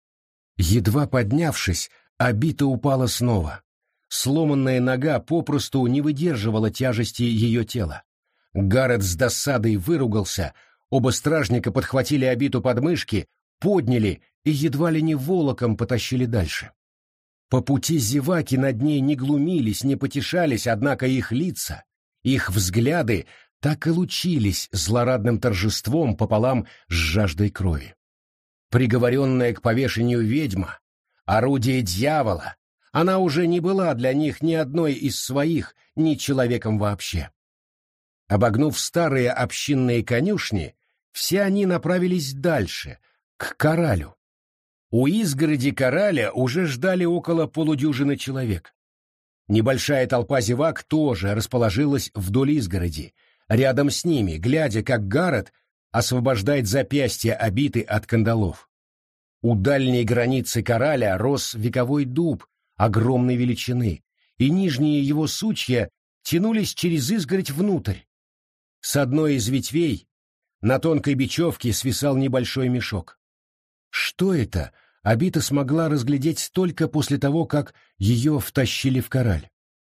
Speaker 1: Едва поднявшись, Абита упала снова. Сломанная нога попросту не выдерживала тяжести ее тела. Гаррет с досадой выругался, оба стражника подхватили Абиту под мышки, подняли и едва ли не волоком потащили дальше. По пути зеваки над ней не глумились, не потешались, однако их лица, их взгляды так и лучились злорадным торжеством пополам с жаждой крови. Приговоренная к повешению ведьма, орудие дьявола, она уже не была для них ни одной из своих, ни человеком вообще. Обогнув старые общинные конюшни, все они направились дальше, к Коралю. У изгороди Кораля уже ждали около полудюжины человек. Небольшая толпа зевак тоже расположилась вдоль изгороди, рядом с ними, глядя, как Гаррет освобождает запястья Абиты от кандалов. У дальней границы Кораля рос вековой дуб огромной величины, и нижние его сучья тянулись через изгородь внутрь. С одной из ветвей на тонкой бечевке свисал небольшой мешок. Что это, Абита смогла разглядеть только после того, как ее втащили в Кораль.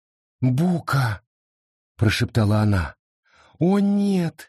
Speaker 1: «Бука!» — прошептала она. «О, нет!»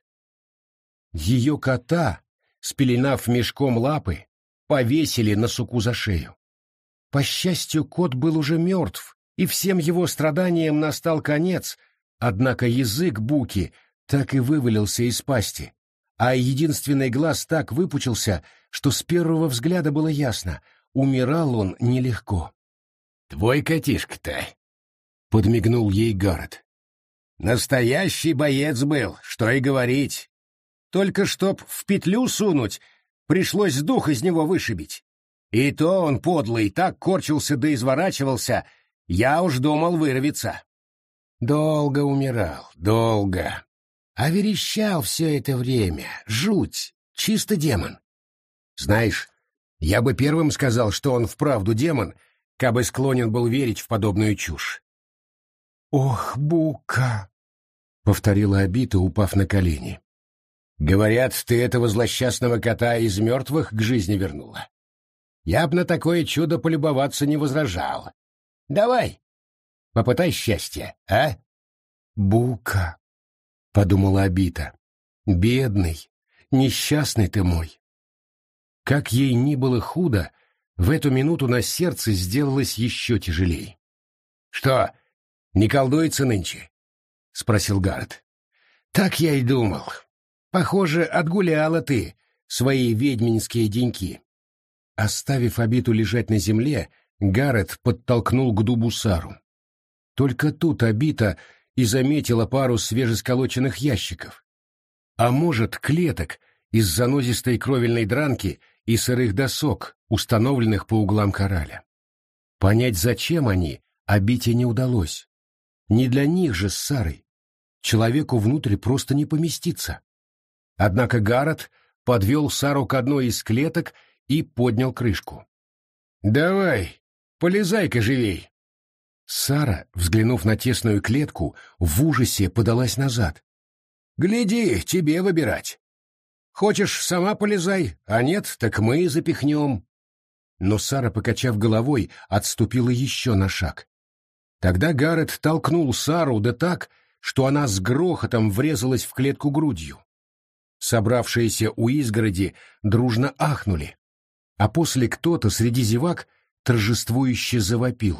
Speaker 1: Ее кота, спеленав мешком лапы, повесили на суку за шею. По счастью, кот был уже мертв, и всем его страданиям настал конец, однако язык Буки так и вывалился из пасти, а единственный глаз так выпучился, что с первого взгляда было ясно — умирал он нелегко.
Speaker 2: «Твой котишка-то», —
Speaker 1: подмигнул ей Гаррет.
Speaker 2: «Настоящий боец был, что и говорить. Только чтоб в петлю сунуть, пришлось дух из него вышибить. И то он подлый так корчился да изворачивался, я уж думал вырвется».
Speaker 1: Долго умирал, долго. А верещал все это время. Жуть, чисто демон. Знаешь, я бы первым сказал, что он вправду демон, кабы склонен был верить в подобную чушь. «Ох, Бука!» — повторила Обита, упав на колени.
Speaker 2: «Говорят, ты этого злосчастного кота из мертвых к жизни вернула. Я б на такое чудо полюбоваться не возражал. Давай, попытай счастье, а?»
Speaker 1: «Бука!» — подумала Обита. «Бедный, несчастный ты мой!» Как ей ни было худо, в эту минуту на сердце сделалось еще тяжелей.
Speaker 2: «Что, не колдуется нынче?» — спросил Гаррет.
Speaker 1: «Так я и думал. Похоже, отгуляла ты свои ведьминские деньки». Оставив Обиту лежать на земле, Гаррет подтолкнул к дубу Сару. Только тут Обита и заметила пару свежесколоченных ящиков. А может, клеток из занозистой кровельной дранки и сырых досок, установленных по углам кораля. Понять, зачем они, Обите не удалось. Не для них же с Сарой. Человеку внутрь просто не поместиться. Однако Гаррет подвел Сару к одной из клеток и поднял крышку.
Speaker 2: «Давай, полезай-ка живей!»
Speaker 1: Сара, взглянув на тесную клетку, в ужасе подалась назад.
Speaker 2: «Гляди, тебе выбирать. Хочешь, сама полезай, а нет, так мы запихнем».
Speaker 1: Но Сара, покачав головой, отступила еще на шаг. Тогда Гаррет толкнул Сару да так, что она с грохотом врезалась в клетку грудью. Собравшиеся у изгороди дружно ахнули, а после кто-то среди зевак торжествующе завопил.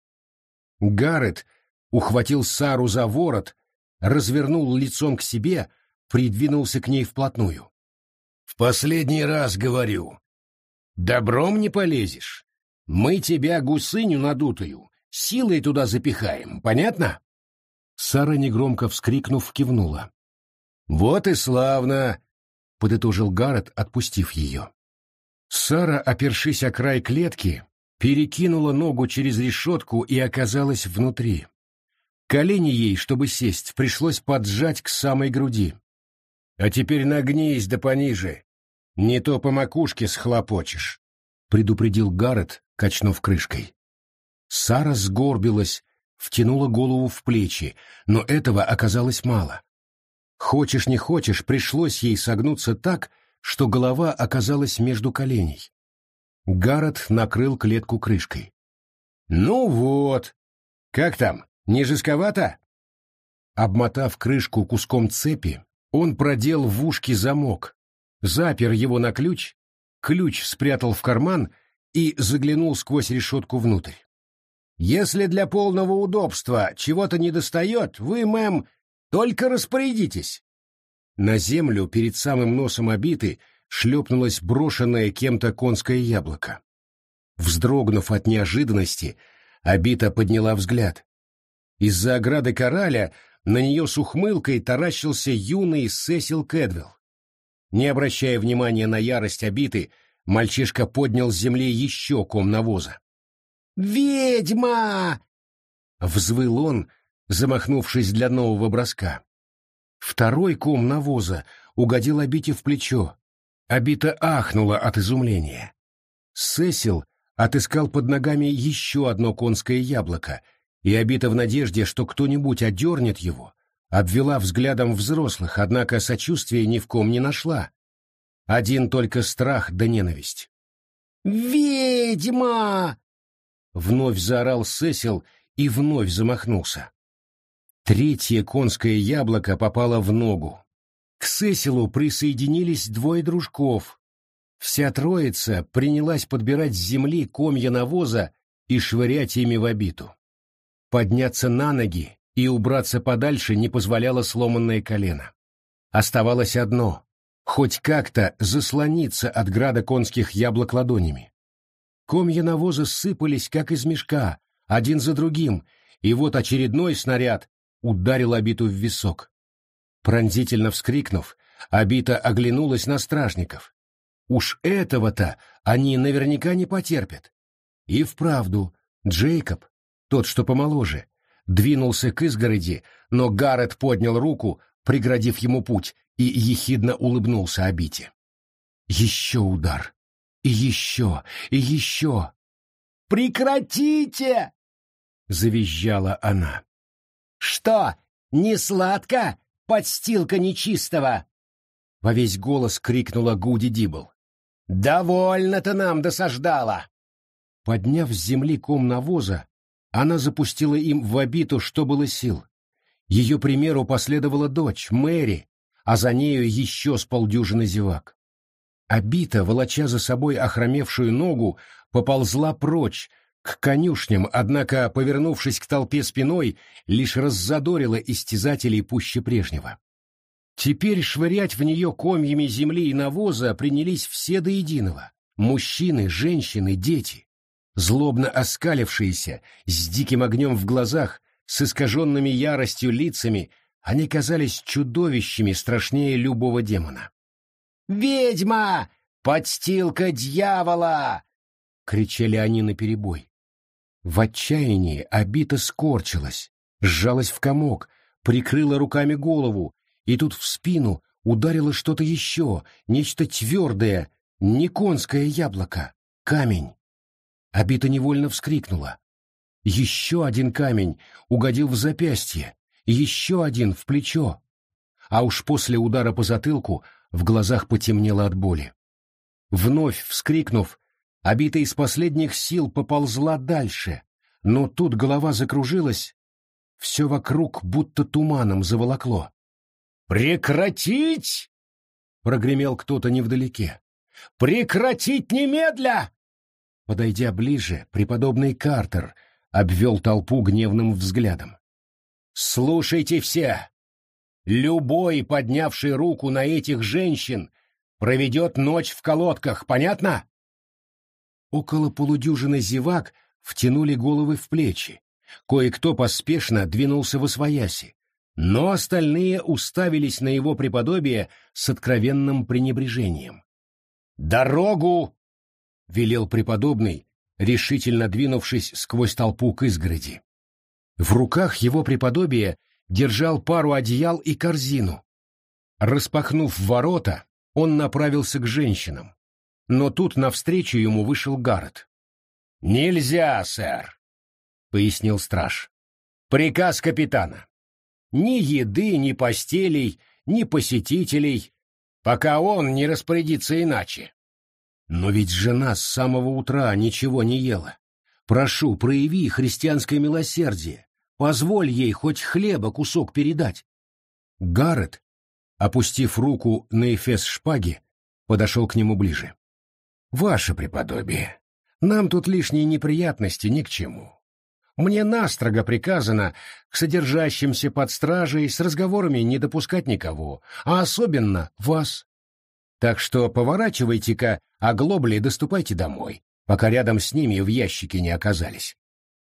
Speaker 1: Гаррет ухватил Сару за ворот, развернул лицом к себе, придвинулся к ней вплотную.
Speaker 2: «В последний раз говорю, добром не полезешь. Мы тебя, гусыню надутую, силой туда запихаем, понятно?»
Speaker 1: Сара, негромко вскрикнув, кивнула.
Speaker 2: «Вот и славно!»
Speaker 1: — подытожил Гаррет, отпустив ее. Сара, опершись о край клетки, перекинула ногу через решетку и оказалась внутри. Колени ей, чтобы сесть, пришлось поджать к самой груди.
Speaker 2: «А теперь нагнись да пониже. Не то по макушке схлопочешь»,
Speaker 1: — предупредил Гаррет, качнув крышкой. Сара сгорбилась, втянула голову в плечи, но этого оказалось мало. Хочешь не хочешь, пришлось ей согнуться так, что голова оказалась между коленей. Гаррет накрыл клетку крышкой.
Speaker 2: «Ну вот! Как там, не жестковато?»
Speaker 1: Обмотав крышку куском цепи, он продел в ушки замок, запер его на ключ спрятал в карман и заглянул сквозь решетку внутрь.
Speaker 2: «Если для полного удобства чего-то недостает, вы, мэм, только распорядитесь».
Speaker 1: На землю перед самым носом Обиты шлепнулось брошенное кем-то конское яблоко. Вздрогнув от неожиданности, Обита подняла взгляд. Из-за ограды кораля на нее с ухмылкой таращился юный Сесил Кэдвелл. Не обращая внимания на ярость Обиты, мальчишка поднял с земли еще ком навоза.
Speaker 2: «Ведьма!»
Speaker 1: — взвыл он, замахнувшись для нового броска. Второй ком навоза угодил Обите в плечо. Обита ахнула от изумления. Сесил отыскал под ногами еще одно конское яблоко, и Обита в надежде, что кто-нибудь одернет его, обвела взглядом взрослых, однако сочувствия ни в ком не нашла. Один только страх да ненависть.
Speaker 2: «Ведьма!»
Speaker 1: — вновь заорал Сесил и вновь замахнулся. Третье конское яблоко попало в ногу. К Сесилу присоединились двое дружков. Вся троица принялась подбирать с земли комья навоза и швырять ими в Обиту. Подняться на ноги и убраться подальше не позволяло сломанное колено. Оставалось одно — хоть как-то заслониться от града конских яблок ладонями. Комья навоза сыпались, как из мешка, один за другим, и вот очередной снаряд ударил Абиту в висок. Пронзительно вскрикнув, Абита оглянулась на стражников. Уж этого-то они наверняка не потерпят. И вправду, Джейкоб, тот, что помоложе, двинулся к изгороди, но Гаррет поднял руку, преградив ему путь, и ехидно улыбнулся Абите. Еще удар. И еще, и еще.
Speaker 2: «Прекратите!» — завизжала она. «Что, не сладко, подстилка нечистого?» — во весь голос крикнула Гуди Дибл. «Довольно-то нам досаждала!»
Speaker 1: Подняв с земли ком навоза, она запустила им в Абиту, что было сил. Ее примеру последовала дочь, Мэри, а за нею еще с полдюжины зевак. Абита, волоча за собой охромевшую ногу, поползла прочь, к конюшням, однако, повернувшись к толпе спиной, лишь раззадорила истязателей пуще прежнего. Теперь швырять в нее комьями земли и навоза принялись все до единого — мужчины, женщины, дети. Злобно оскалившиеся, с диким огнем в глазах, с искаженными яростью лицами, они казались чудовищами страшнее любого демона.
Speaker 2: «Ведьма! Подстилка дьявола!» — кричали они наперебой.
Speaker 1: В отчаянии Абита скорчилась, сжалась в комок, прикрыла руками голову, и тут в спину ударило что-то еще, нечто твердое, не конское яблоко, камень. Абита невольно вскрикнула. Еще один камень угодил в запястье, еще один в плечо. А уж после удара по затылку в глазах потемнело от боли. Вновь вскрикнув, Абита из последних сил поползла дальше, но тут голова закружилась, все вокруг будто туманом заволокло.
Speaker 2: «Прекратить!» — прогремел кто-то невдалеке. «Прекратить немедля!»
Speaker 1: Подойдя ближе, преподобный Картер обвел толпу гневным взглядом.
Speaker 2: «Слушайте все! Любой, поднявший руку на этих женщин, проведет ночь в колодках, понятно?»
Speaker 1: Около полудюжины зевак втянули головы в плечи. Кое-кто поспешно двинулся восвояси, но остальные уставились на его преподобие с откровенным пренебрежением.
Speaker 2: «Дорогу!» — велел преподобный,
Speaker 1: решительно двинувшись сквозь толпу к изгороди. В руках его преподобие держал пару одеял и корзину. Распахнув ворота, он направился к женщинам. Но тут навстречу ему вышел Гаррет.
Speaker 2: «Нельзя, сэр», — пояснил страж. «Приказ капитана. Ни еды, ни постелей, ни посетителей, пока он не распорядится иначе».
Speaker 1: «Но ведь жена с самого утра ничего не ела. Прошу, прояви христианское милосердие. Позволь ей хоть хлеба кусок передать». Гаррет, опустив руку на эфес шпаги, подошел к нему ближе. «Ваше преподобие, нам тут лишние неприятности ни к чему. Мне настрого приказано к содержащимся под стражей с разговорами не допускать никого, а особенно вас. Так что поворачивайте-ка оглобли и доступайте домой, пока рядом с ними в ящике не оказались».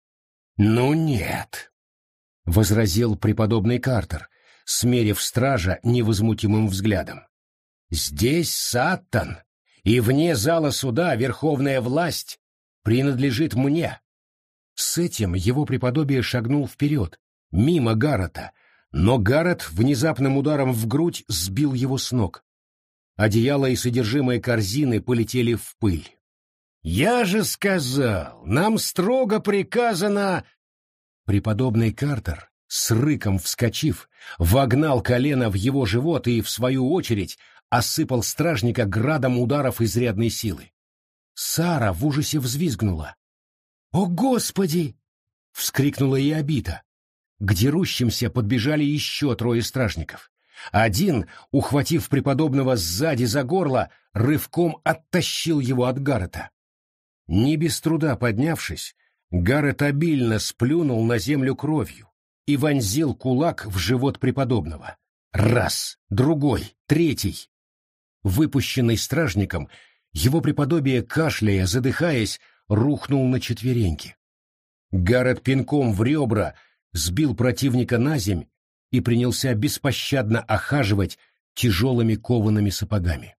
Speaker 2: «Ну нет», — возразил преподобный Картер, смерив стража невозмутимым взглядом. «Здесь Саттан, и вне зала суда верховная власть принадлежит мне».
Speaker 1: С этим его преподобие шагнул вперед, мимо Гаррета, но Гаррет внезапным ударом в грудь сбил его с ног. Одеяло и содержимое корзины полетели в пыль.
Speaker 2: «Я же сказал, нам строго приказано...»
Speaker 1: Преподобный Картер, с рыком вскочив, вогнал колено в его живот и, в свою очередь, осыпал стражника градом ударов изрядной силы. Сара в ужасе взвизгнула. «О, Господи!» — вскрикнула и Абита. К дерущимся подбежали еще трое стражников. Один, ухватив преподобного сзади за горло, рывком оттащил его от Гаррета. Не без труда поднявшись, Гаррет обильно сплюнул на землю кровью и вонзил кулак в живот преподобного. Раз, другой, третий. Выпущенный стражником, его преподобие, кашляя, задыхаясь, рухнул на четвереньки. Гаррет пинком в ребра сбил противника на земь и принялся беспощадно охаживать тяжелыми коваными сапогами.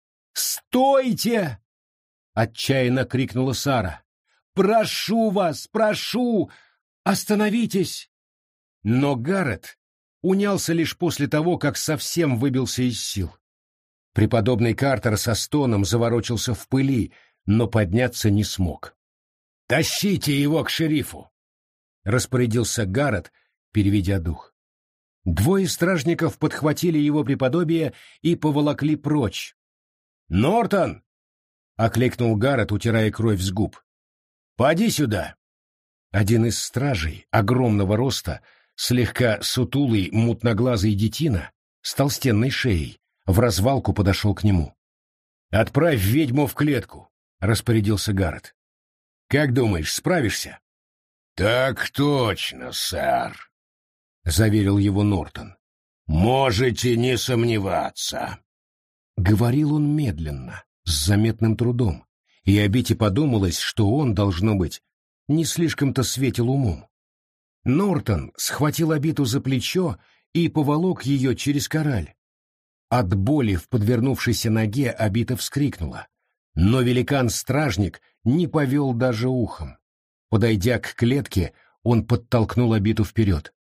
Speaker 1: «Стойте!» — отчаянно крикнула Сара. «Прошу вас, прошу! Остановитесь!» Но Гаррет унялся лишь после того, как совсем выбился из сил. Преподобный Картер со стоном заворочился в пыли, но подняться не смог. «Тащите его к шерифу!» — распорядился Гаррет, переведя дух. Двое стражников подхватили его преподобие и поволокли прочь. «Нортон!» — окликнул Гаррет, утирая кровь с губ. «Поди сюда!» Один из стражей, огромного роста, слегка сутулый, мутноглазый детина, с толстенной шеей, в развалку подошел к нему. «Отправь ведьму в клетку», — распорядился Гаррет. «Как думаешь, справишься?»
Speaker 2: «Так точно, сэр», — заверил его Нортон. «Можете не сомневаться».
Speaker 1: Говорил он медленно, с заметным трудом, и Абите подумалось, что он, должно быть, не слишком-то светил умом. Нортон схватил Абиту за плечо и поволок ее через кораль. От боли в подвернувшейся ноге Абита вскрикнула, но великан-стражник не повел даже ухом. Подойдя к клетке, он подтолкнул Абиту вперед.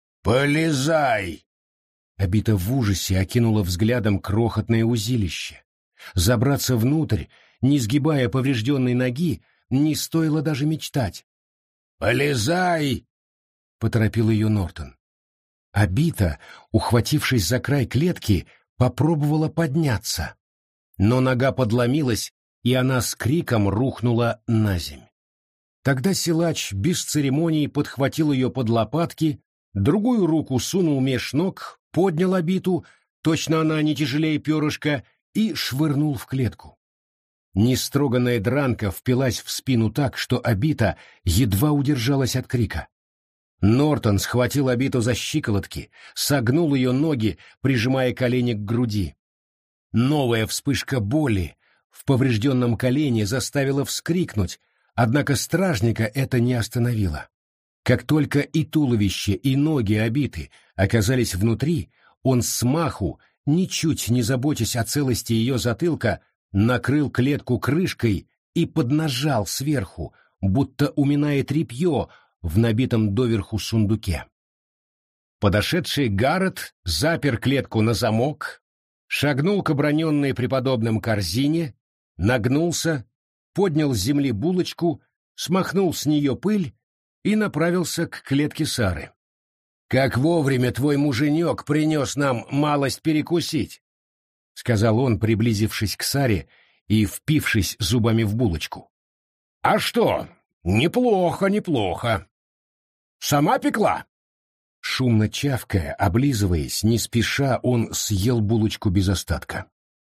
Speaker 2: «Полезай!»
Speaker 1: Абита в ужасе окинула взглядом крохотное узилище. Забраться внутрь, не сгибая поврежденной ноги, не стоило даже мечтать.
Speaker 2: «Полезай!»
Speaker 1: — поторопил ее Нортон. Абита, ухватившись за край клетки, попробовала подняться, но нога подломилась, и она с криком рухнула на земь. Тогда силач без церемоний подхватил ее под лопатки, другую руку сунул меж ног, поднял Абиту, точно она не тяжелее перышка, и швырнул в клетку. Нестроганная дранка впилась в спину так, что Абита едва удержалась от крика. Нортон схватил Абиту за щиколотки, согнул ее ноги, прижимая колени к груди. Новая вспышка боли в поврежденном колене заставила вскрикнуть, однако стражника это не остановило. Как только и туловище, и ноги Абиты оказались внутри, он смаху, ничуть не заботясь о целости ее затылка, накрыл клетку крышкой и поднажал сверху, будто уминая тряпье в набитом доверху сундуке. Подошедший Гаррет запер клетку на замок, шагнул к оброненной преподобным корзине, нагнулся, поднял с земли булочку, смахнул с нее пыль и направился к клетке Сары. «Как вовремя твой муженек принес нам малость перекусить», — сказал он, приблизившись к Саре и впившись зубами в булочку.
Speaker 2: «А что? Неплохо, неплохо. Сама пекла?»
Speaker 1: Шумно чавкая, облизываясь, не спеша, он съел булочку без остатка.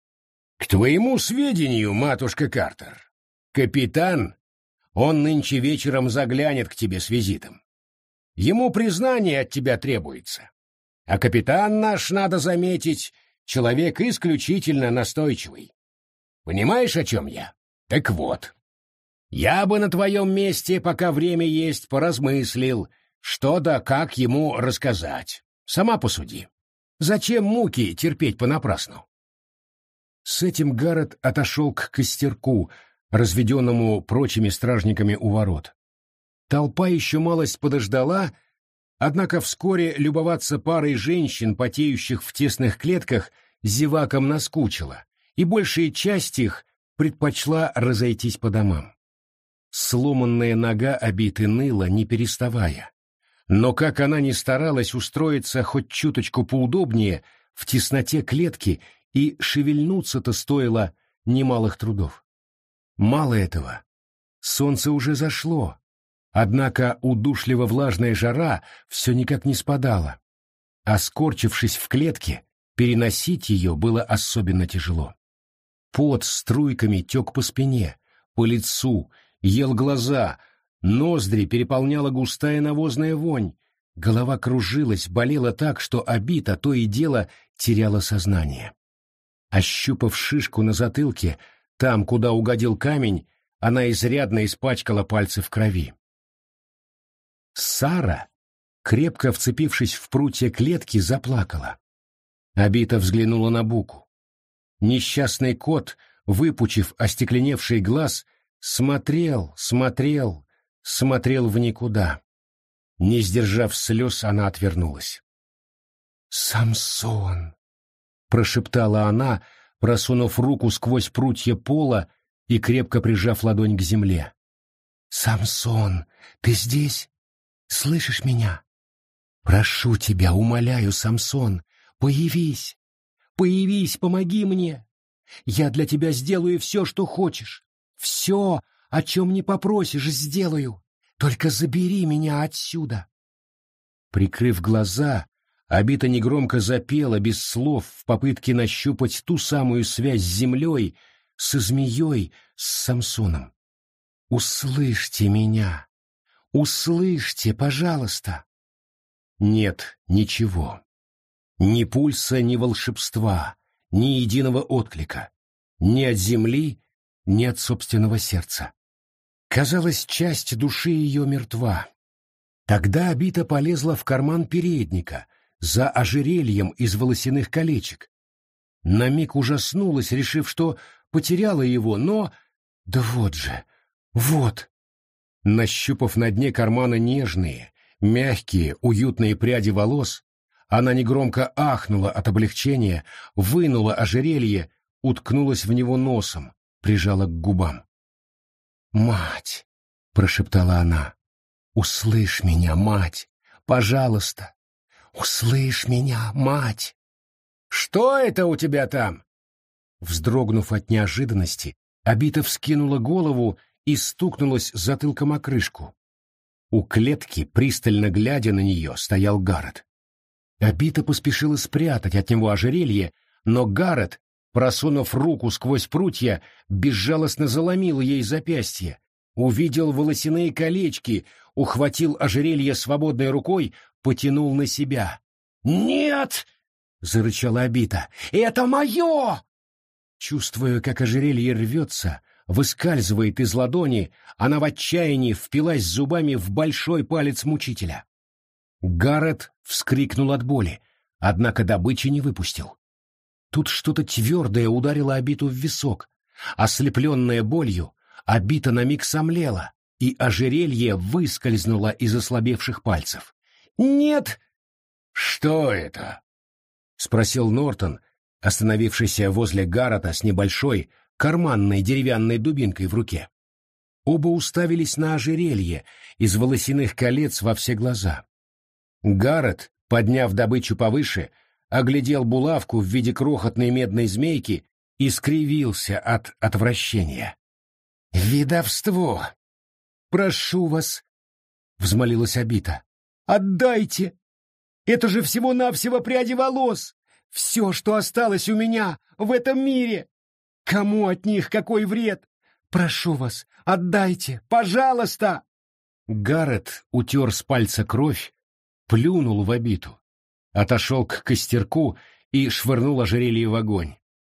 Speaker 2: «К твоему сведению, матушка Картер, капитан, он нынче вечером заглянет к тебе с визитом. Ему признание от тебя требуется. А капитан наш, надо заметить, человек исключительно настойчивый. Понимаешь, о чем я? Так вот, я бы на твоем месте, пока время есть, поразмыслил, что да как ему рассказать. Сама посуди. Зачем муки терпеть понапрасну?»
Speaker 1: С этим Гаррет отошел к костерку, разведенному прочими стражниками у ворот. Толпа еще малость подождала, однако вскоре любоваться парой женщин, потеющих в тесных клетках, зевакам наскучила, и большая часть их предпочла разойтись по домам. Сломанная нога Абиты ныла, не переставая. Но как она ни старалась устроиться хоть чуточку поудобнее в тесноте клетки, и шевельнуться-то стоило немалых трудов. Мало этого. Солнце уже зашло, однако удушливо-влажная жара все никак не спадала, а, скорчившись в клетке, переносить ее было особенно тяжело. Пот струйками тек по спине, по лицу, ел глаза, ноздри переполняла густая навозная вонь, Голова кружилась, болела так, что Обита то и дело теряла сознание. Ощупав шишку на затылке, там, куда угодил камень, она изрядно испачкала пальцы в крови. Сара, крепко вцепившись в прутья клетки, заплакала. Обита взглянула на Буку. Несчастный кот, выпучив остекленевший глаз, смотрел в никуда. Не сдержав слез, она отвернулась. «Самсон!» — прошептала она, просунув руку сквозь прутья пола и крепко прижав ладонь к земле. «Самсон, ты здесь? Слышишь меня? Прошу тебя, умоляю, Самсон, появись! Появись, помоги мне! Я для тебя сделаю все, что хочешь. Все, о чем не попросишь, сделаю. Только забери меня отсюда!» Прикрыв глаза, Обита негромко запела без слов в попытке нащупать ту самую связь с землей, со змеей, с Самсоном. «Услышьте меня! Услышьте, пожалуйста!» Нет ничего. Ни пульса, ни волшебства, ни единого отклика. Ни от земли, ни от собственного сердца. Казалось, часть души ее мертва. Тогда Обита полезла в карман передника за ожерельем из волосяных колечек. На миг ужаснулась, решив, что потеряла его, но... Да вот же, вот! Нащупав на дне кармана нежные, мягкие, уютные пряди волос, она негромко ахнула от облегчения, вынула ожерелье, уткнулась в него носом, прижала к губам. «Мать!» — прошептала она. «Услышь меня, мать! Пожалуйста! Услышь меня, мать!»
Speaker 2: «Что это у тебя там?»
Speaker 1: Вздрогнув от неожиданности, Обита вскинула голову и стукнулась затылком о крышку. У клетки, пристально глядя на нее, стоял Гаррет. Обита поспешила спрятать от него ожерелье, но Гаррет, просунув руку сквозь прутья, безжалостно заломил ей запястье, увидел волосяные колечки, ухватил ожерелье свободной рукой, потянул на себя. «Нет!» — зарычала Обита. «Это мое!» Чувствуя, как ожерелье рвется, выскальзывает из ладони, она в отчаянии впилась зубами в большой палец мучителя. Гаррет вскрикнул от боли, однако добычи не выпустил. Тут что-то твердое ударило Обиту в висок. Ослепленная болью, Обита на миг сомлела, и ожерелье выскользнуло из ослабевших пальцев. «Нет!»
Speaker 2: «Что это?»
Speaker 1: — спросил Нортон, остановившийся возле Гаррета с небольшой, карманной деревянной дубинкой в руке. Оба уставились на ожерелье из волосяных колец во все глаза. Гаррет, подняв добычу повыше, оглядел булавку в виде крохотной медной змейки и скривился от отвращения. «Видовство! Прошу вас!» — взмолилась Обита. «Отдайте! Это же всего-навсего пряди волос! Все, что осталось у меня в этом мире! Кому от них какой вред? Прошу вас, отдайте, пожалуйста!» Гаррет утер с пальца кровь, плюнул в Обиту, отошел к костерку и швырнул ожерелье в огонь.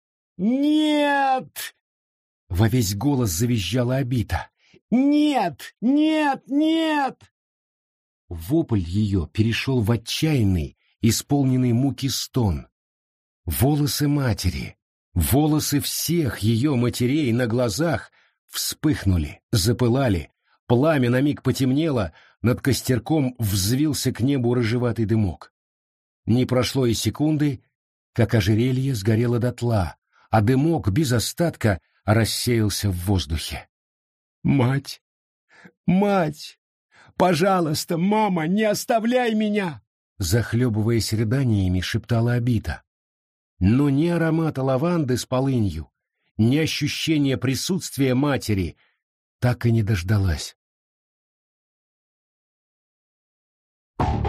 Speaker 1: «Нет!» — во весь голос завизжала Обита. «Нет! Нет! Нет!» Вопль ее перешел в отчаянный, исполненный муки стон. Волосы матери, волосы всех ее матерей на глазах вспыхнули, запылали, пламя на миг потемнело, над костерком взвился к небу рыжеватый дымок. Не прошло и секунды, как ожерелье сгорело дотла, а дымок без остатка рассеялся в воздухе. «Мать! Мать! Пожалуйста, мама, не оставляй меня!» Захлебываясь рыданиями, шептала Обита. Но ни аромата лаванды с полынью, ни ощущения присутствия матери так и не дождалась.